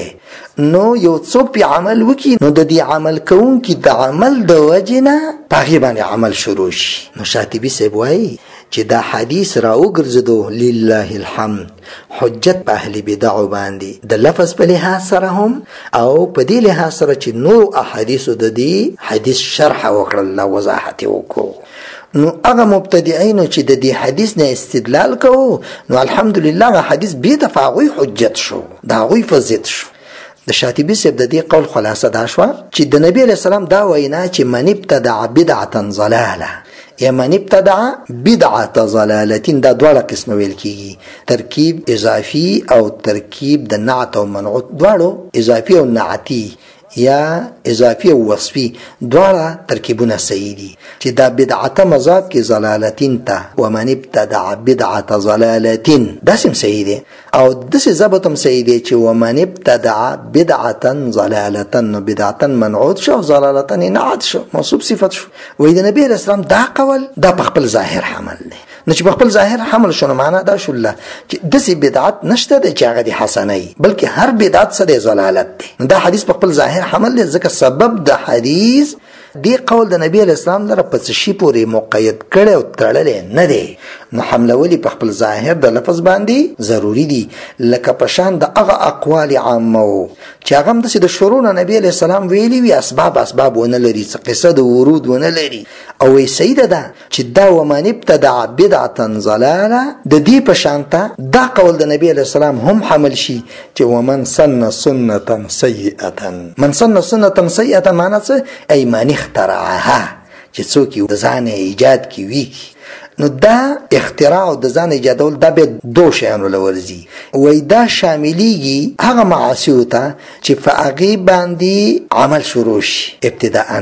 نو یو څوک په عمل وکي نو د دې عمل کوونکی د عمل د وجنه پاغي باندې عمل شروع شي. نو شاطبی صاحب وایي چې دا حدیث را وګرځدو لله الحمد حجت په اهل بدع باندې د لفظ په لحاظ سره هم او په دې لحاظ سره چې نور احادیث د دې حدیث شرح وکړل او وضاحت وکړو. نو هغه مبتدعين چې د دې حدیث نه استدلال کوو نو الحمدلله هغه حدیث به تفاوی حجت شو، دا غوی فضیلت شو. د شاطبی صاحب د دې قول خلاصه دا شو چې د نبی علیہ السلام دا وینا چې من ابتدع بدعة ضلاله یا من ابتدع بدعة ضلالة دا دواړه قسم ویل کیږي، ترکیب اضافي او ترکیب د نعت او منعوت، دواړو اضافي او نعتی یا اضافي او وصفي دواړه ترکیبونه صحیح دي چې دا بدعته مضاف کې ضلالتین ته ومن ابتدع بدعة ضلالتین دا سم صحیح دي، او دسه ضبطم صحیح دي چې ومن ابتدع بدعة ضلالة نو بدعة منعوت شو، ضلالة نعت شو، موصوف صفت شو. وې د نبی رسول الله دا قول دا په خپل ظاهر حمل دی، نو چې په خپل ظاهر حمل شونه معنا دا شو الله چې دسه بدعت نشته د چاغه دي حسنه، بلکې هر بدعت سره ضلالت دی. دا حدیث په خپل ظاهر حمل دی، ځکه سبب د حدیث دی قول د نبی اسلام لره په شی پورې مقید کړي او تړلې نه دی. نو حملولی په خپل ظاهر د لفظ باندې ضروری دي، لکه په شان د هغه اقوال عامه چې هغه د شروع نبی علیہ السلام ویلي وي اسباب ونه لري، قصه د ورود ونه لري، او وی سیده ده چې دا ومن ابتدع بدعة ضلاله د دې په شانته دا قول د نبی علیہ السلام هم حمل شي چې ومن سن سنة سیئة. من سن سنة سیئة معنا څه؟ ای من اخترعها، چې څوک یو ځان ایجاد کی وی. نو دا اختراع او د ځان ایجادول دا به دو شیانو لورځي، وای دا شاملیږي هغه معاصی ته چې فقې باندې عمل شروع شي ابتداءً،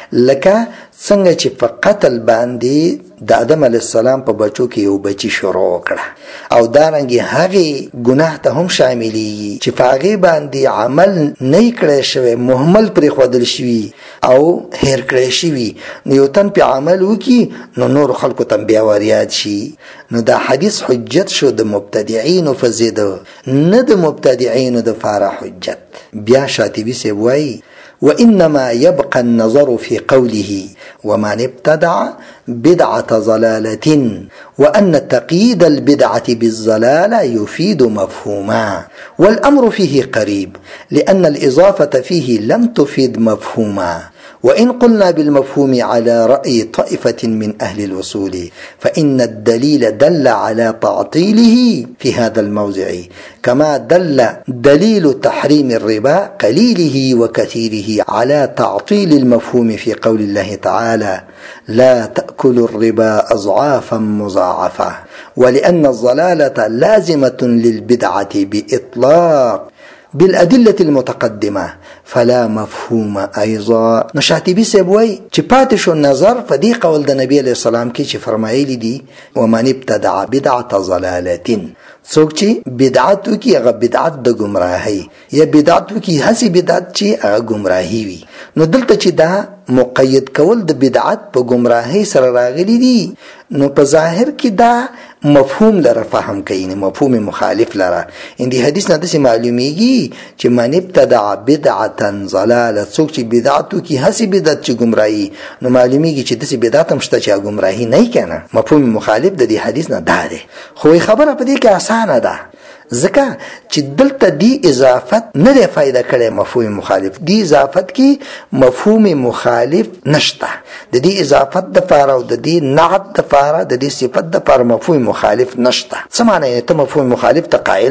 لکه څنګه چې په قتل باندې د آدم علیه السلام په بچو کې یو بچی شروع کړه، او دارنګه هغه ګناه ته هم شاملیږي چې فقې باندې عمل نه کړی شوی، مهمل پر خودل شوی او هیر کړی شوی، نو یو تن په عمل وکي نو نور خلکو تم بیا وریاد شي. نو دا حدیث حجت شو د مبتدعين فزید، نه د مبتدعين د فار حجت. بیا شاطبی سی وای وإنما يبقى النظر في قوله ومن ابتدع بدعة ضلالة وأن تقييد البدعة بالضلالة يفيد مفهوما، والأمر فيه قريب لأن الإضافة فيه لم تفيد مفهوما. وإن قلنا بالمفهوم على رأي طائفة من أهل الوصول فإن الدليل دل على تعطيله في هذا الموضع، كما دل دليل تحريم الربا قليله وكثيره على تعطيل المفهوم في قول الله تعالى لا تأكلوا الربا أضعافا مضاعفة، ولأن الضلالة لازمة للبدعة بإطلاق بالأدلة المتقدمة فلا مفهوم أيضا. نشاطبی سبوي چې پاتې شو نظر په دې قول د نبی علیہ السلام کې چې فرمایلی دي ومن ابتدع بدعة ضلالة، څوک چې بدعت وکي هغه بدعت د گمراهي یا بدعت وکي هسي بدعت چې هغه گمراهي وي. نو دلته چې دا مقید کول د بدعت په گمراهي سره راغلي دي، نو په ظاهر کې دا مفهوم لره فهم کوي، مفهوم مخالف لره. ان دي حدیث نه د معلومیږي چې من ابتدع بدعة ضلاله، څوک چې بدعت وکي هسي بدعت چې گمراهي، نو معلومیږي چې د بدعت هم شته چې گمراهي نه کنه. مفهوم مخالف د دې حدیث نه ده. خو خبره په دې کې اسانه ده، ځکه چې دلته دی اضافت نه دی فائدہ کړي مفهوم مخالف دی اضافت کې مفهوم مخالف نشته د دې اضافت د فار او د دې نعت د فار د دې صفت د فار مفهوم مخالف نشته څه معنی ته مفهوم مخالف ته قائل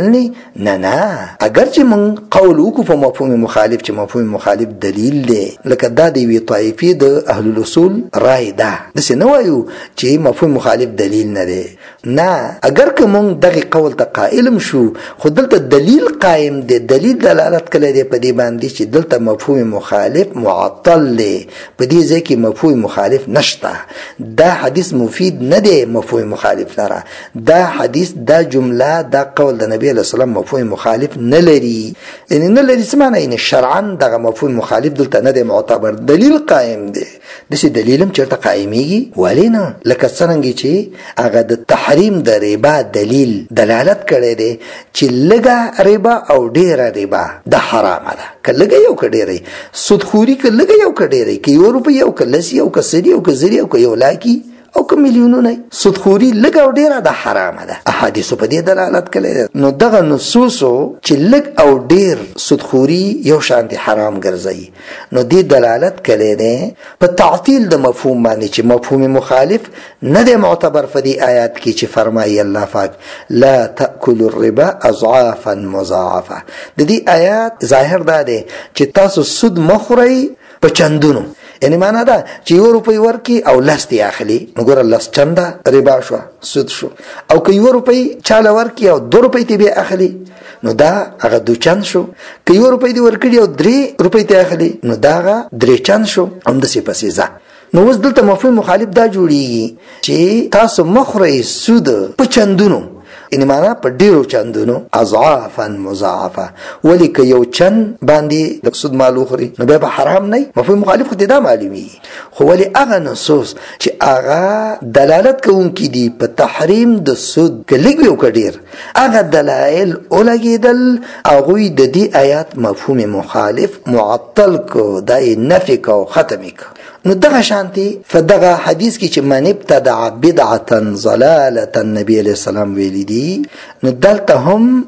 نه اگر چې من قول وکړو په مفهوم مخالف چې مفهوم مخالف دلیل دی لکه دا دی وی طائفي د اهل الاصول رائے ده د څه نو وایو چې مفهوم مخالف دلیل نه دی نه اگر که مونږ دغه قول ته قائل شو خو دلته دلیل قائم دی دلیل دلالت کوي دی په دې باندې چې دلته مفهوم مخالف معطل دی په دې ځای کې مفهوم مخالف نشته دا حدیث مفید نه دی مفهوم مخالف لره دا حدیث دا جمله دا قول د نبی علیہ السلام مفهوم مخالف نه لري یعنی نه لري څه معنی نه شرعاً دغه مفهوم مخالف دلته نه دی معتبر دلیل قائم دی دسی دلیلم چرته قائمیږي ولی نه لکه څنګه چې هغه د تحریم د ربا دلیل دلالت کړي دی چې لګه ربا او ډیره ربا د حرامه ده کله یو کډيري سودخوري کله یو کډيري کې یو روپیا یو کلسی یو کسری یو کزری یو یو لاکی او کوم میلیونونه سودخوري لګ او ډیره د حرامه ده احادیث په دې دلالت کوي نو دغه نصوصو چې لګ او ډیر سودخوري یو شان دي حرام ګرځي نو دې دلالت کوي نه په تعطیل د مفهوم باندې چې مفهوم مخالف نه دی معتبر په دې آیات کې چې فرمایي الله پاک لا تاكلوا الربا اضعافا مضاعفه د دې آیات ظاهر ده چې تاسو سود مخوري په چندونو یعنی معنا دا چې یو روپۍ ورکی او لستي اخلي نو ګور لس چنده ربا شو سود شو او که یو روپۍ چاله ورکی او 2 روپۍ تی به اخلي نو دا هغه 2 چند شو که یو روپۍ دی ورکړي او 3 روپۍ تی اخلي نو دا هغه 3 چند شو هم د سی پسې ځه نو اوس دلته مفهوم مخالف دا جوړیږي چې تاسو مخوري سود په چندونو یعنی معنا په ډیرو چندونو اضعافا مضاعفه ولی که یو چند باندې د سود مال خوري نو به حرام نه مفهوم مخالف خو دا معلومي خو ولی هغه نصوص چې هغه دلالت کوونکي دي په تحریم د سود کلیګ یو کډیر هغه دلایل اولګیدل هغه د دې آیات مفهوم مخالف معطل کو دای نفي کو ختم کو نو دغه شانتي فدغه حدیث کې چې من ابتدع بدعه ضلاله النبي عليه السلام ویلي دي نو دلته هم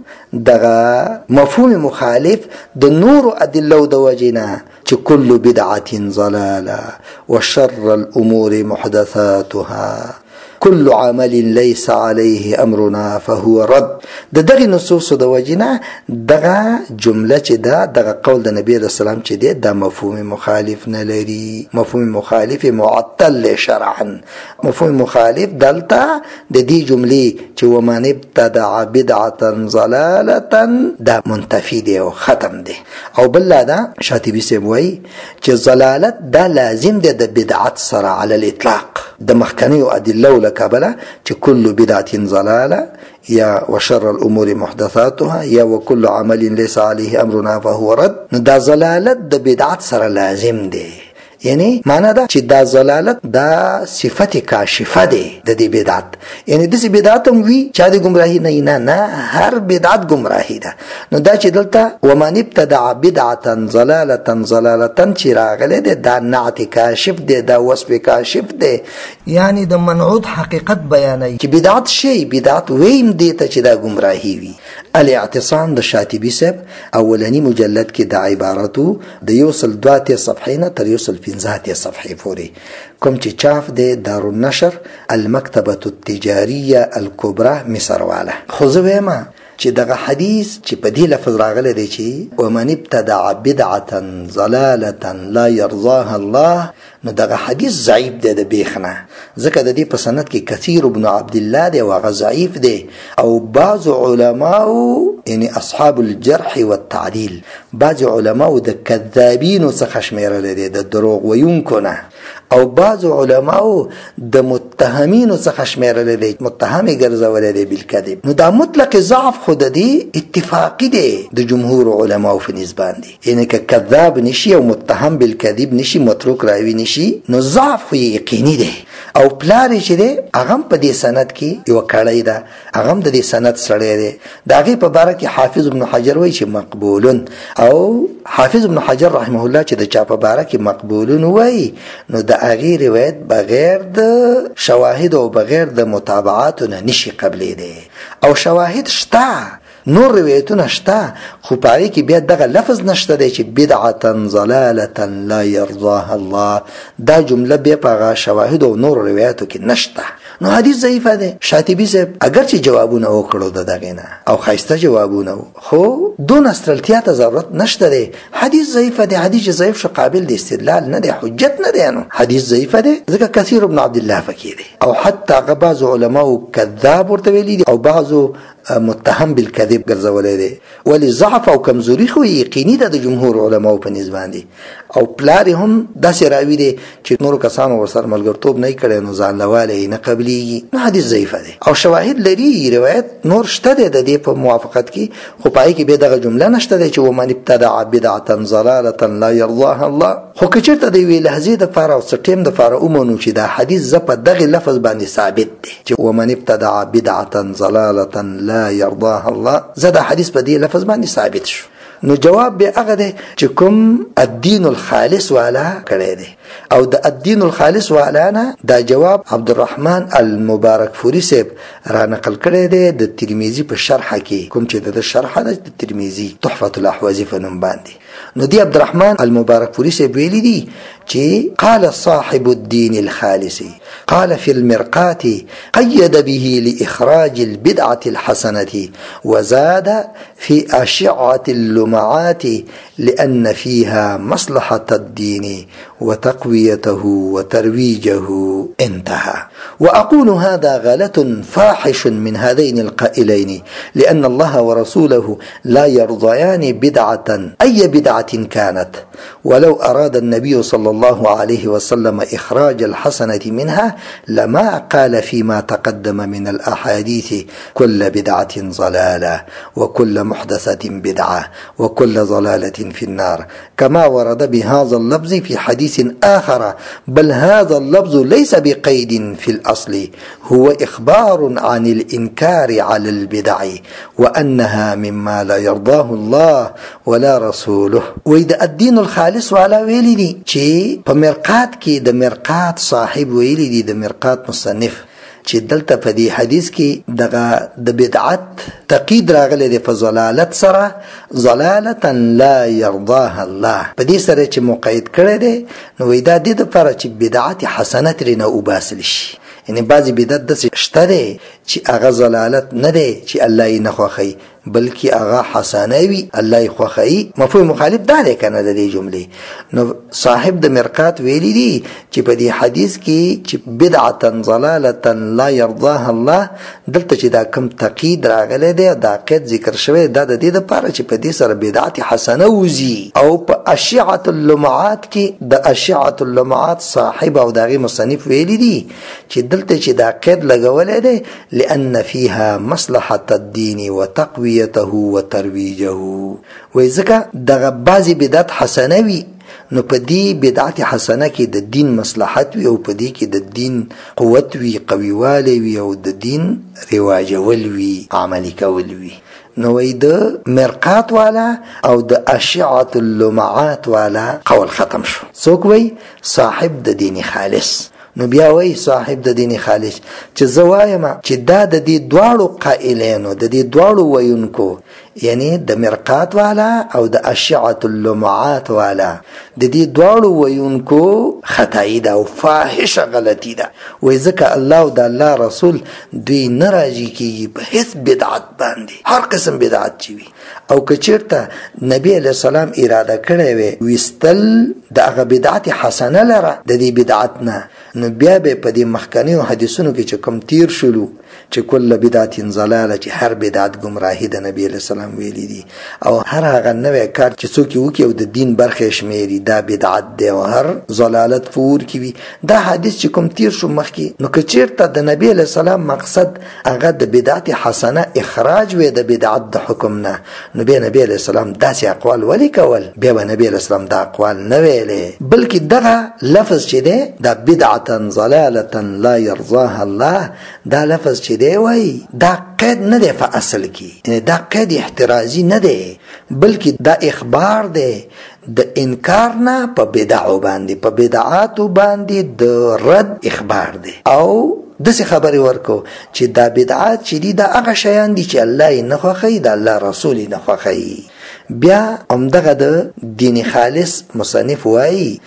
دغه مفهوم مخالف د نور ادله د وجنا چې كل بدعه ضلاله وشر الامور محدثاتها كل عمل ليس عليه امرنا فهو رد دغه نصوص د وجنا دغه جمله چې دغه قول د نبی رسول الله چې د مفهوم مخالف نه لري مفهوم مخالف معطل شرعا مفهوم مخالف دلته د دې جملې چې ومن ابتدع بدعه ضلاله دا منتفی دی او ختم دی او بل دا شاطبی سیبوي چې ضلالت دا لازم دی د بدعت سره على الاطلاق د مخکنی ادله کابله چې كل بدعه ضلاله یا وشر الامور محدثاتها یا وكل عمل ليس عليه امرنا فهو رد دا ضلالت د بدعت سره لازم دی یعنی معنا دا چې دا ضلالت دا صفت کاشفه دی د دې بدعت یعنی د دې بدعت هم وی چې د گمراهی نه هر بدعت گمراهی ده نو دا چې دلته ومن ابتدع بدعه ضلاله چې راغله دا نعت کاشف دی دا وصف کاشف دی یعنی د منعوت حقیقت بیانوي چې بدعت شی بدعت ویم دی ته چې دا گمراهی وی الاعتصام د شاطبی صاحب اولنی مجلد کې د عبارتو د یوصل 2 صفحې نه تر یوصل 15 صفحې پورې کوم چې چاپ دی دار النشر المکتبه التجاریه الكبرى مصر والا خو زه وایم چې دغه حدیث چې په دې لفظ راغلی دی چې ومن ابتدع بدعه ضلاله لا يرضاها الله نو دغه حدیث ضعیف دی د بیخنه ځکه د دې په سند کې کثیر ابن عبد الله دی او هغه ضعیف دی او بعض علماء یعنی اصحاب الجرح والتعديل بعض علماء د کذابین څخه شمیرل دي د دروغ ویونکو نه او بعض علماء د متهمین څخه شمیرل دي متهم ګرځول دي بالکذب نو دا مطلق ضعف خود دي اتفاقی دي د جمهور علماء په نسبت دي یعنی که کذاب نشي او متهم بالکذب نشي متروک راوي نشي نو ضعف یقیني دي او پلار چې دي هغه په دې سند کې یو کړی دا هغه د دې سند سره دي داغه په باره کې حافظ ابن حجر وایي چې مقبول او حافظ ابن حجر رحمه الله چې د چا په باره کې مقبول وایي نو د هغه روایت بغیر د شواهد او بغیر د متابعات نه نشي قبلې دي او شواهد شته نور روایتونه شته خو پای کې بیا دغه لفظ نشته دی چې بدعه ضلاله لا يرضاها الله. دا جمله بیا په شواهد او نور روایتو کې نشته. نو حدیث ضعیف دی. شاطبی صاحب اگر چې جوابونه وکړو دغه نه او خاصه جوابونه خو دون استرالتیا ته ضرورت نشته دی. حدیث ضعیف دی. حدیث ضعیف شو قابل د استدلال نه دی، حجت نه دی. نو حدیث ضعیف دی ځکه کثیر ابن عبد الله فقيه دی او حتی بعض علماء کذاب ورته ویلي دي او بعضو متهم بالکذب ګرځولې دي. ولی ضعف او کمزوري خو یقیني ده د جمهور علماو په نسبت باندې او پلار هم داسې راوي دي چې نور کسانو ورسره ملګرتوب نه کړي نو ځان لواله نه قبليږي. نو حدیث ضعیف دی او شواهد لري، روایت نور شته ده د دې په موافقت کې، خو پای کې به دغه جمله نشته ده چې ومن ابتدع بدعه ضلاله لا يرضاها الله. خو کچرته دی وی لهزه د فار او سټیم د فار اومنو چې دا حدیث زپه دغه لفظ باندې ثابت دی چې ومن ابتدع بدعه ضلاله لا يرضاها الله، زدا حدیث په دې لفظ باندې ثابت شو. نو جواب به هغه دی چې کوم الدین الخالص والا کړی دی او د الدین الخالص والا نه دا جواب عبدالرحمن المبارک فوری صاحب را نقل کړی دی د ترمذی په شرح کې، کوم چې د شرح د ترمذی تحفة الاحوازی په نوم باندې. نو دی عبدالرحمن المبارک فوری صاحب ویلی دی چې قال صاحب الدين الخالص قال في المرقات قيد به لإخراج البدعة الحسنة وزاد في أشعة اللمعات لأن فيها مصلحة الدين وتقويته وترويجه. انتهى. وأقول هذا غلط فاحش من هذين القائلين لأن الله ورسوله لا يرضيان بدعة أي بدعة كانت، ولو أراد النبي صلى الله عليه وسلم إخراج الحسنة منها لما قال فيما تقدم من الأحاديث كل بدعة ضلالة وكل محدثة بدعة وكل ضلالة في النار، كما ورد بهذا اللفظ في حديث آخر. بل هذا اللفظ ليس بقيد في الأصل، هو إخبار عن الإنكار على البدع وأنها مما لا يرضاه الله ولا رسوله. وإذا الدين الخالص والا ویلی دی چې په مرقات کې د مرقات صاحب ویلی دی، د مرقات مصنف چې دلته په دې حدیث کې دغه د بدعت تقید راغلی دی په ضلالت سره، ضلالتا لا يرضاها الله، په دې سره چې مقید کړی دی. نو دا د لپاره چې بدعت حسنه ترې نه وباسل شي. یعنی بعضی بدعت داسې شته دی چې هغه ضلالت نه دی چې الله یې نه خوښوي بلکې هغه حسنه وي الله یې خوښوي. مفهوم مخالف دا دی که نه د دې جملې. نو صاحب د مرقات ویلی دی چې په دې حدیث کې چې بدعة ضلالة لا يرضاها الله، دلته چې دا کم تقید راغلی دی دا قید ذکر شوی دا د دې دپاره چې په دې سره بدعت حسنه وزي. او په اشعة اللمعات کې د اشعة اللمعات صاحب او دغه مصنف ویلی دی چې دلته چې دا قید لګولی دی لأن فيها مصلحة الدين وتقويته وترويجه. وای ځکه دغه بعضې بدعت حسنه وي نو په دې بدعت حسنه کې د دین مصلحت وي او په دې کې د دین قوت وي، قویوالی وي او د دین رواجول وي، عملی کول وي. نو وای د مرقات والا او د اشعة اللمعات والا قول ختم شو. څوک وای؟ صاحب د دین خالص. نو بیا وای صاحب د دین خالص چې زه وایم چې دا د دې دواړو قائلینو د دې دواړو ویونکو یعنی د مرقات والا او د اشعة اللمعات والا د دې دواړو ویونکو خطایی ده او فاحشه غلطی ده. وای ځکه الله او د الله رسول دوی نه راضي کیږي په هیڅ بدعت باندې، هر قسم بدعت چې وي. او که چېرته نبی علیه السلام اراده کړی وی ویستل د هغه بدعت حسنه لره د دې بدعت نه، نو بیا به په دې مخکنیو حدیثونو کې چې کوم تیر شولو چې کل بدعت ضلاله چې هر بدعت گمراهی د نبی علیه السلام ویلی دي او هر هغه نوې کار چې څوک وکړي او د دین برخه شمیري دا بدعت دی او هر ضلالت فور کی وي. دا حدیث چې کوم تیر شو مخکې، نو که چېرته د نبی علیه السلام مقصد هغه د بدعت حسنه اخراج وي د بدعت د حکم نه، نو بیا نبی علیه السلام داسې اقوال ولی کول؟ بیا به نبی علیه السلام دا اقوال نه ویلې بلکې دغه لفظ چې دی دا بدعة ضلالة لا يرضاها الله، دا لفظ چې دی وای دا قید نه دی په اصل کې، یعنی دا قید احترازی نه دی بلکې دا اخبار دی د انکار نه په بدعو باندې، په بدعاتو باندې د رد اخبار دی. او داسې خبرې ورکو چې دا بدعات چې دي دا هغه شیان دي چې الله یې نه خوښوي، د الله رسول یې نه خوښوي. بیا همدغه د دین خالص مصنف وایي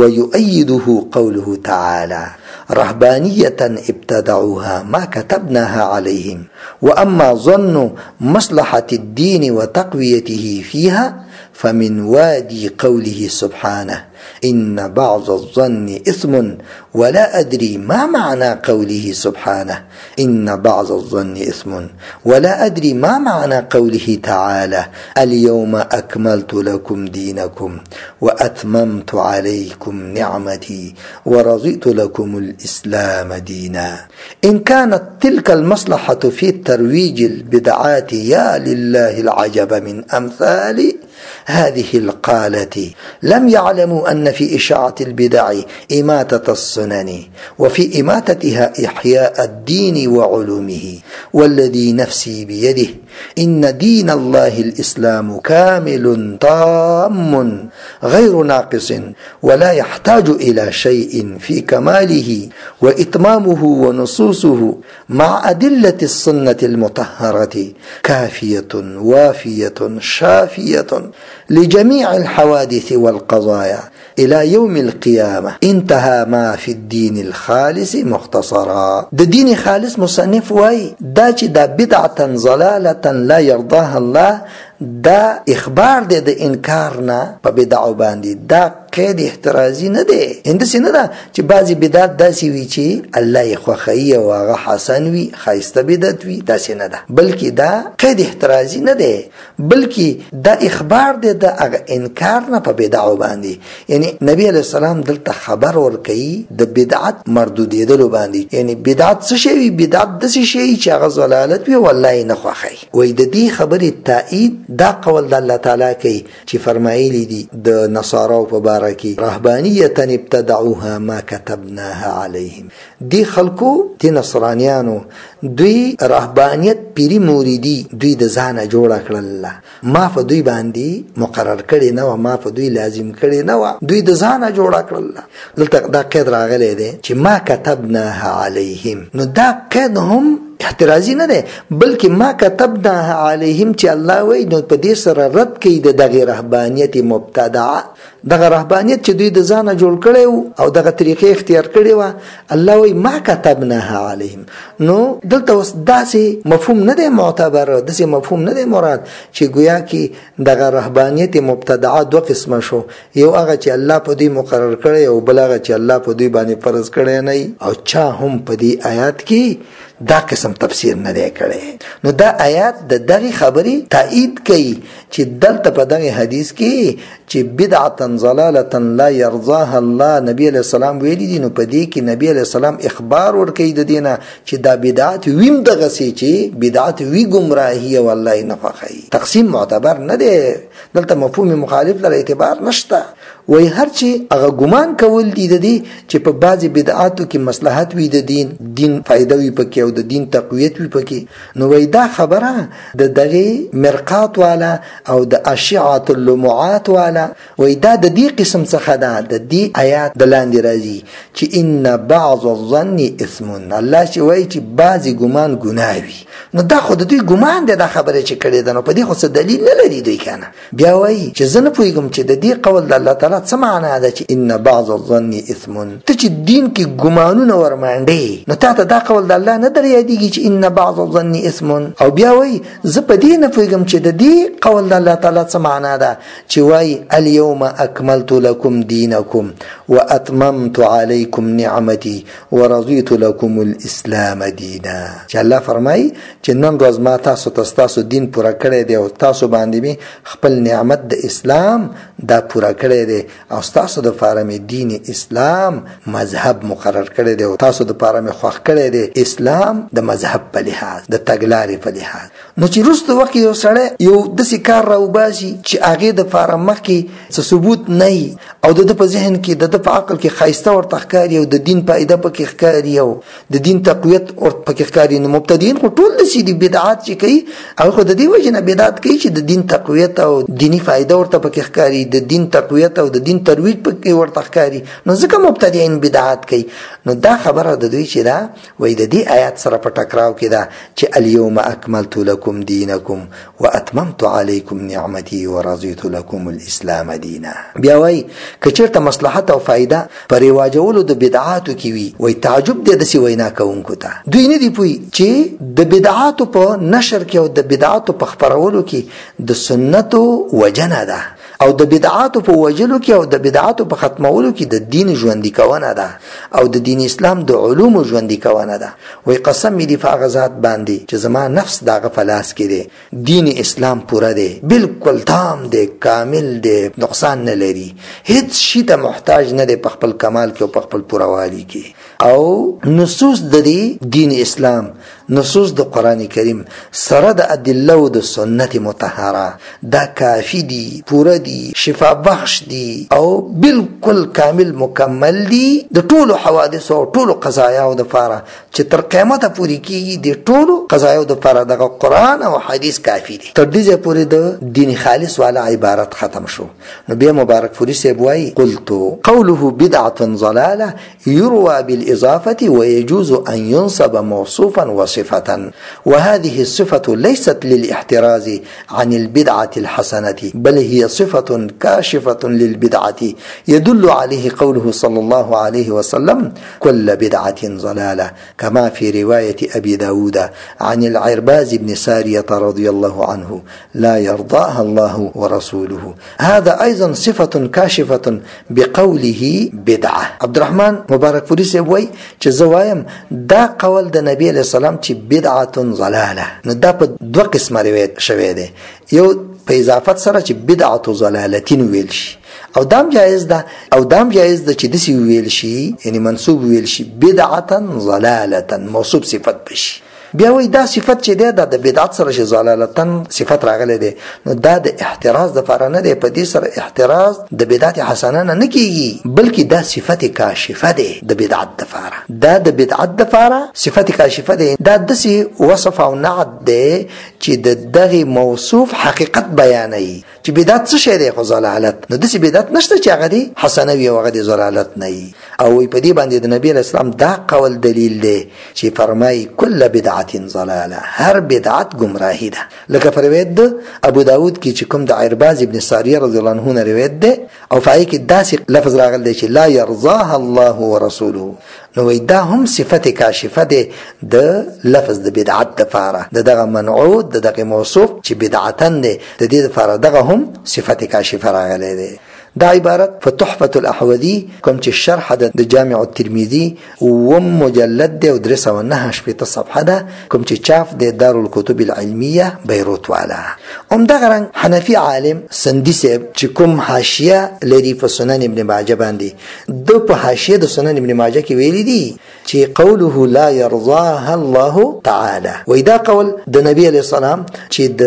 ويؤيده قوله تعالى رهبانية ابتدعوها ما كتبناها عليهم وأما ظن مصلحة الدين وتقويته فيها فمن وادي قوله سبحانه إن بعض الظن إثم ولا أدري ما معنى قوله سبحانه إن بعض الظن إثم ولا أدري ما معنى قوله تعالى اليوم أكملت لكم دينكم وأتممت عليكم نعمتي ورضيت لكم الإسلام دينا. إن كانت تلك المصلحة في الترويج البدعات يا لله العجب من أمثال هذه القالة لم يعلموا أن في إشاعة البدع إماتة السنن وفي إماتتها إحياء الدين وعلومه والذي نفسي بيده إن دين الله الإسلام كامل تام غير ناقص ولا يحتاج إلى شيء في كماله وإتمامه ونصوصه مع أدلة السنة المطهرة كافية وافية شافية لجميع الحوادث والقضايا إلى يوم القيامة. انتهى ما في الدين الخالص مختصرا. د دين خالص مصنف واي دا چې دا بدعة ضلالة لا يرضاها الله دا اخبار دی د انکار نه په بدعو باندې، دا قید احترازی نه دی. انداسې نه ده چې بعضې بدعت داسې وي چې الله یې خوښوي او هغه حسن وي، ښایسته بدعت وي، داسې نه ده، بلکې دا قید احترازی نه دی بلکې دا اخبار دی د هغه انکار نه په بدعو باندې. یعنی نبی علیه السلام دلته خبر ورکوي د بدعت مردودېدلو باندې. یعنی بدعت څه شی وي؟ بدعت داسې شی چې هغه ضلالت وي او الله یې نه خوښوي. وایي د دې خبرې تایید دا قول د الله تعالی کوي چې فرمایلی دي د نصاراو په باره کې رهبانیة ابتدعوها ما كتبناها عليهم. دی خلکو دی نصرانیانو دوی رهبانیت پیری موریدی دوی د ځانه جوړه کړل، ما په دوی باندې مقرر کړي نه و، ما په دوی لازم کړي نه و، دوی د ځانه جوړه کړل. دلته دا قید راغلی دی چې ما كتبناها عليهم. نو دا قید هم احترازی نه ده بلکې ما كتبناها عليهم چې الله وایي نو په دې سره رد کوي د دغه رهبانیت مبتدعه، دغه رهبانیت چې دوی د ځانه جوړ کړی او دغه طریقې اختیار کړې وه. الله وایي ما كتبناها عليهم. نو دلته اوس داسې مفهوم نه دی معتبر، داسې مفهوم نه دی مراد چې ګویا کې دغه رهبانیت مبتدعه دوه قسمه شو، یو هغه چې الله په دوی مقرر کړی او بل هغه چې الله په دوی باندې فرض کړی نه، او چا هم په دې آیات کې دا قسم تفسیر نه دی کړی. نو دا آیات د دغه خبرې تایید کوي چې دلته په دغه حدیث کې چې بدعة ضلالة لا يرضاها الله نبی علیہ السلام ویلي دي. نو په دې کې نبی علیہ السلام اخبار ورکوي د دینه چې دا بدعت ویم دغسې چې بدعت وی گمراهي او الله یې نه خوښوي. تقسیم معتبر نه دی، دلته مفهوم مخالف لره اعتبار نشته. وای هر چې هغه ګمان کول دي د دې چې په بعضې بدعاتو کې مصلحت وي د دین فایده وي پکې او د دین تقویت وي پکې، نو وای دا خبره د دغه مرقات والا او د اشعة اللمعات والا وای دا د دې قسم څخه ده. د دې آیات د لاندې راځي چې ان بعض الظن اثم. الله چې وای چې بعضې ګمان ګناه وي، نو دا خو د دوی ګمان دی دا خبره چې کړې ده، نو په دې خو څه دلیل نه لري دوی کنه. بیا وای چې زه نه پوهېږم چې د دې قول د الله تعالی څه معنا ده چې ان بعض الظن اثم. ته چې دین کې ګمانونه ورمانډې نو تا ته دا قول د الله نه در یادېږي چې ان بعض الظن اثم. او بیا وای زه په دې نه پوهېږم چې د دې قول د الله تعالی څه معنا ده چې وای اليوم اکملت لكم دینکم واتممت علیکم نعمتي ورضیت لكم الاسلام دینا. چې الله فرمایي چې نن ورځ ما تاسو ته ستاسو دین پوره کړی دی او تاسو باندې مې خپل نعمت د اسلام دا پوره کړی دی او تاسو د پاره مې دین اسلام مذهب مقرر کړی دی او تاسو د پاره مې خوښ کړی دی اسلام اسلام د مذهب په لحاظ د تګلارې په لحاظ. نو چې وروسته وخت یو سړی یو داسې کار راوباسي چې هغې دپاره مخکې څه ثبوت نه وي او د ده په ذهن کې د ده په عقل کې ښایسته ورته ښکاري او د دین فایده پکې ښکاري او د دین تقویت ورته پکې ښکاري. نو مبتدیین خو ټول داسې دي بدعات چې کوي هغه خو د دې وجې نه بدعت کوي چې د دین تقویت او دیني فایده ورته پکې ښکاري، د دین تقویت او د دین ترویج پکې ورته ښکاري، نو ځکه مبتدیین بدعات کوي. نو دا خبره د دوی چې دا وایي د دې آیات سره په ټکراو کې ده چې الیوم اکملت لکم دینکم واتممت علیکم نعمتي ورضیت لکم الاسلام دینا. بیا وایي که چېرته مصلحت او فایده په رواجولو د بدعاتو کې وي، وایي تعجب دی داسې وینا کوونکو ته. دوی نه دي پوهي چې د بدعاتو په نشر کې او د بدعاتو په خپرولو کې د سنتو وجنه ده او د بدعاتو په وجلو کې او د بدعاتو په ختمولو کې د دین ژوندي کونه ده او د دین اسلام د علومو ژوندي کونه ده. وایي قسم مې دي په هغه ذات باندې چې زما نفس د هغه په لاس کې دی، دین اسلام پوره دی، بالکل تام دی، کامل دی، نقصان نه لري، هیڅ شي ته محتاج نه دی په خپل کمال کې او په خپل پوروالي کې. او نصوص د دې دین اسلام، نصوص د قرآن کریم سره د ادله او د سنت مطهره دا کافی دي، پوره دي، شفا بخش دي او بالکل کامل مکمل دي د ټولو حوادثو او ټولو قضایاو دپاره چې تر قیامته پورې کېږي. د ټولو قضایاو دپاره دغه قرآن او حدیث کافي دي. تر دې ځایه پورې د دین خالص والا عبارت ختم شو. نو بیا مبارک فوري صاحب وایي قلت قوله بدعة ضلاله يروى بالإضافة ويجوز أن ينصب موصوفا وصفة، وهذه الصفة ليست للاحتراز عن البدعة الحسنة بل هي صفة كاشفة للبدعة يدل عليه قوله صلى الله عليه وسلم كل بدعة ضلالة، كما في رواية أبي داود عن العرباز بن سارية رضي الله عنه لا يرضاها الله ورسوله. هذا أيضا صفة كاشفة بقوله بدعة. عبد الرحمن مبارک فوري صاحب وایي چې زه وایم دا قول د نبی علیه السلام چې بدعة ضلاله، نو دا په دوه قسمه روایت شوی دی. یو په اضافت سره چې بدعة ضلالتین ویل شي او دام جایز ده، او دام جایز ده چې دسی ویل شي یعنی منصوب ویل شي بدعة ضلالة موصوب صفت بشي. بیا وایي دا صفت چې دی دا د بدعت سره چې ضلالتن صفت راغلی دی، نو دا د احتراز دپاره نه دی، په دې سره احتراز د بدعت حسنه نه کېږي بلکې دا صفت کاشفه دی د بدعت دپاره. دا د بدعت دپاره صفت کاشفه دی، دا داسې وصف او نعت دی چې د دغې موصوف حقیقت بیانوي چې بدعت څه شی دی خو ضلالت. نو داسې بدعت نشته چې هغه دی حسنه وي او هغه دی ضلالت نه وي. او وایي په دې باندې د نبي علیه السلام دا قول دلیل دی چې فرمایي کل بدعت ضلاله، هر بدعت گمراهی ده. لکه په روایت د ابو داود کې چې کوم د عرباز ابن ساریه رضی الله عنه نه روایت ده او فای کې داسې لفظ راغلی دی چې لا يرضاها الله ورسوله، نو وای دا هم صفت کاشفه ده د لفظ د بدعت دپاره، د دغه منعود د دغه موصوف چې بدعتن ده د دې دپاره دغه هم صفت کاشفه راغلی دی. دا عبارت په تحفة الاحوذی کوم چې شرح د جامع الترمذی و مجلد دی او 309 صفحه ده، کوم چې چاپ د دارالکتب العلمیه بیروت والا. همدغه رنګ حنفي عالم سندي صاحب چې کوم حاشیه لري په سنن ابن ماجه باندې، د په حاشیه د سنن ابن ماجه کې ویلي دي چې قوله لا يرضاها الله تعالى، وای دا قول د نبی علیه السلام چې د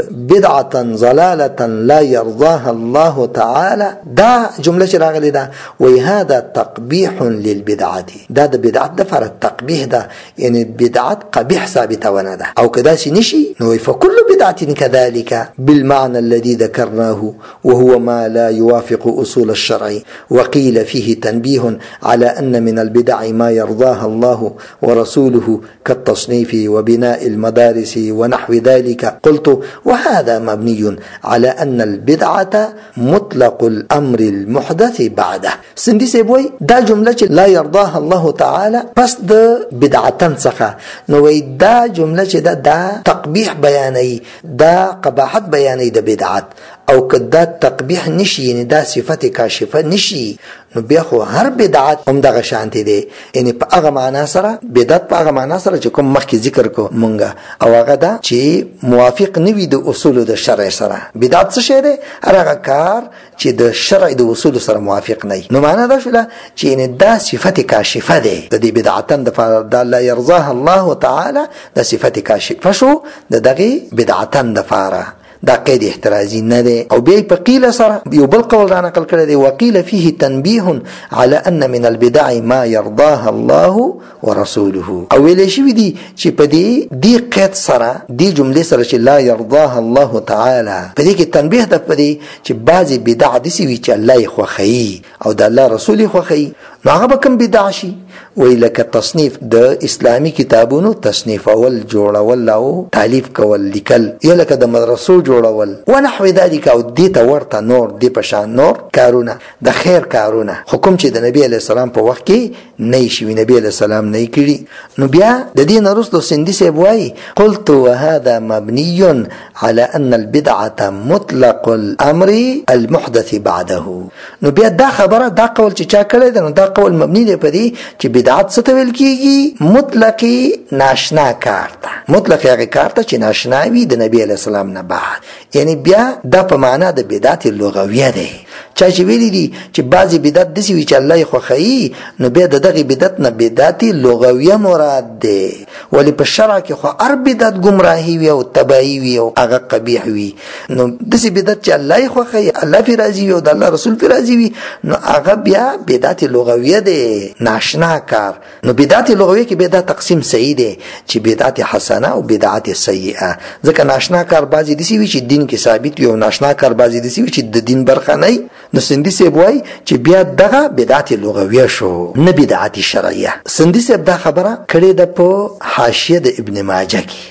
بدعة ضلاله لا يرضاها الله تعالى دا جمله چې راغلی ده وای هذا تقبیح للبدعه، دا د بدعت د فر تقبیح ده، یعنی بدعت قبیح ثابتونه ده. او کدا شي نشي نو فكل بدعه كذلك بالمعنى الذي ذكرناه وهو ما لا يوافق اصول الشرع. وقيل فيه تنبيه على ان من البدع ما يرضاها الله ورسوله كالتصنيف وبناء المدارس ونحو ذلك. قلت وهذا مبني على ان البدعه مطلق الامر المحدث بعده. سندي سيبوي دا جمله لا يرضاها الله تعالى پس د بدعتن څخه، نو وای دا جمله چې دا تقبیح بیانوي، دا قباحت بیانوي د بدعت، او کدا تقبیح نشي یعنی دا صفت کاشفه نشي، نو بیا خو هر بدعت هم دغه شانتي دی. یعنی په هغه معنا سره بدعت په هغه معنا سره چې کوم مخکې ذکر کو مونږه، او هغه دا چې موافق نه وي د اصول د شرع سره. بدعت څه شی دی؟ هغه کار چې د شرع د اصول سره موافق نه وي. نو معنا دا شوله چې ان دا صفت کاشفه ده د دې بدعتن د لا يرضاها الله تعالی، د صفت کاشفه شو د دغه بدعتن د فاره. دا قید احترازی نه دی. او بیا په قیل سره یو بل قول را نقل کړی دی، وقیل فيه تنبيه على ان من البدع ما يرضاها الله ورسوله. او ویل شي دي چې په دې قید سره دې جملې سره چې لا يرضاها الله تعالی، په دې کې تنبيه ده په دې چې بعضی بدع دي چې الله یې خوښي او د الله رسول یې خوښي. نو هغه کوم بدع شي؟ وی لکه تصنیف د اسلامی کتابونو تصنیف اول جوړول او تالیف کول لیکل، یا لکه د مدرسو جوړول ونحو ذلك، او دې ته ورته نور دې په شان نور کارونه د خیر کارونه حکم چې د نبی علی السلام په وخت کې نه شي، نبی علی السلام نه کړي. نو بیا د دې نرسلو سندي صاحب وایي قلت وهذا مبني على ان البدعه مطلق الامر المحدث بعده. نو بیا دا خبره دا قول چې چا کړی دی، نو دا قول مبني دی په دې چې بدعت څه ته ویل کیږي؟ مطلقي ناشنا کار ته، مطلق هغه کار ته چې ناشنا وي د نبی علی السلام نه بعد. یعنی بیا دا په معنا د بدعت لغویه ده. چا چې ویلي دي چې بعضی بدعت دسی وي چې الله یې خوښوي، نو بیا د دغه بدعت نه بدعت لغویه مراد ده. ولی په شرع کې خو هر بدعت گمراهي وي او تباهي وي او هغه قبیح وي. نو دسی بدعت چې الله یې خوښوي، الله فی راضي وي او د الله رسول فی راضي وي، نو هغه بیا بدعت لغویه ده، ناشنا کار. نو بدعت لغویه کې به دا تقسیم صحیح دی چې بدعت حسنه او بدعت سیئه. ځکه ناشنا کار بعضی دسی وي چې دین کې ثابت وي او ناشنا کار بعضی دسی وي چې د دین برخه نه. نو سندي صاحب وایي چې بیا دغه بدعت لغویه شو، نه بدعت شرعیه. سندي صاحب دا خبره کړې ده په حاشیه د ابن ماجه کې.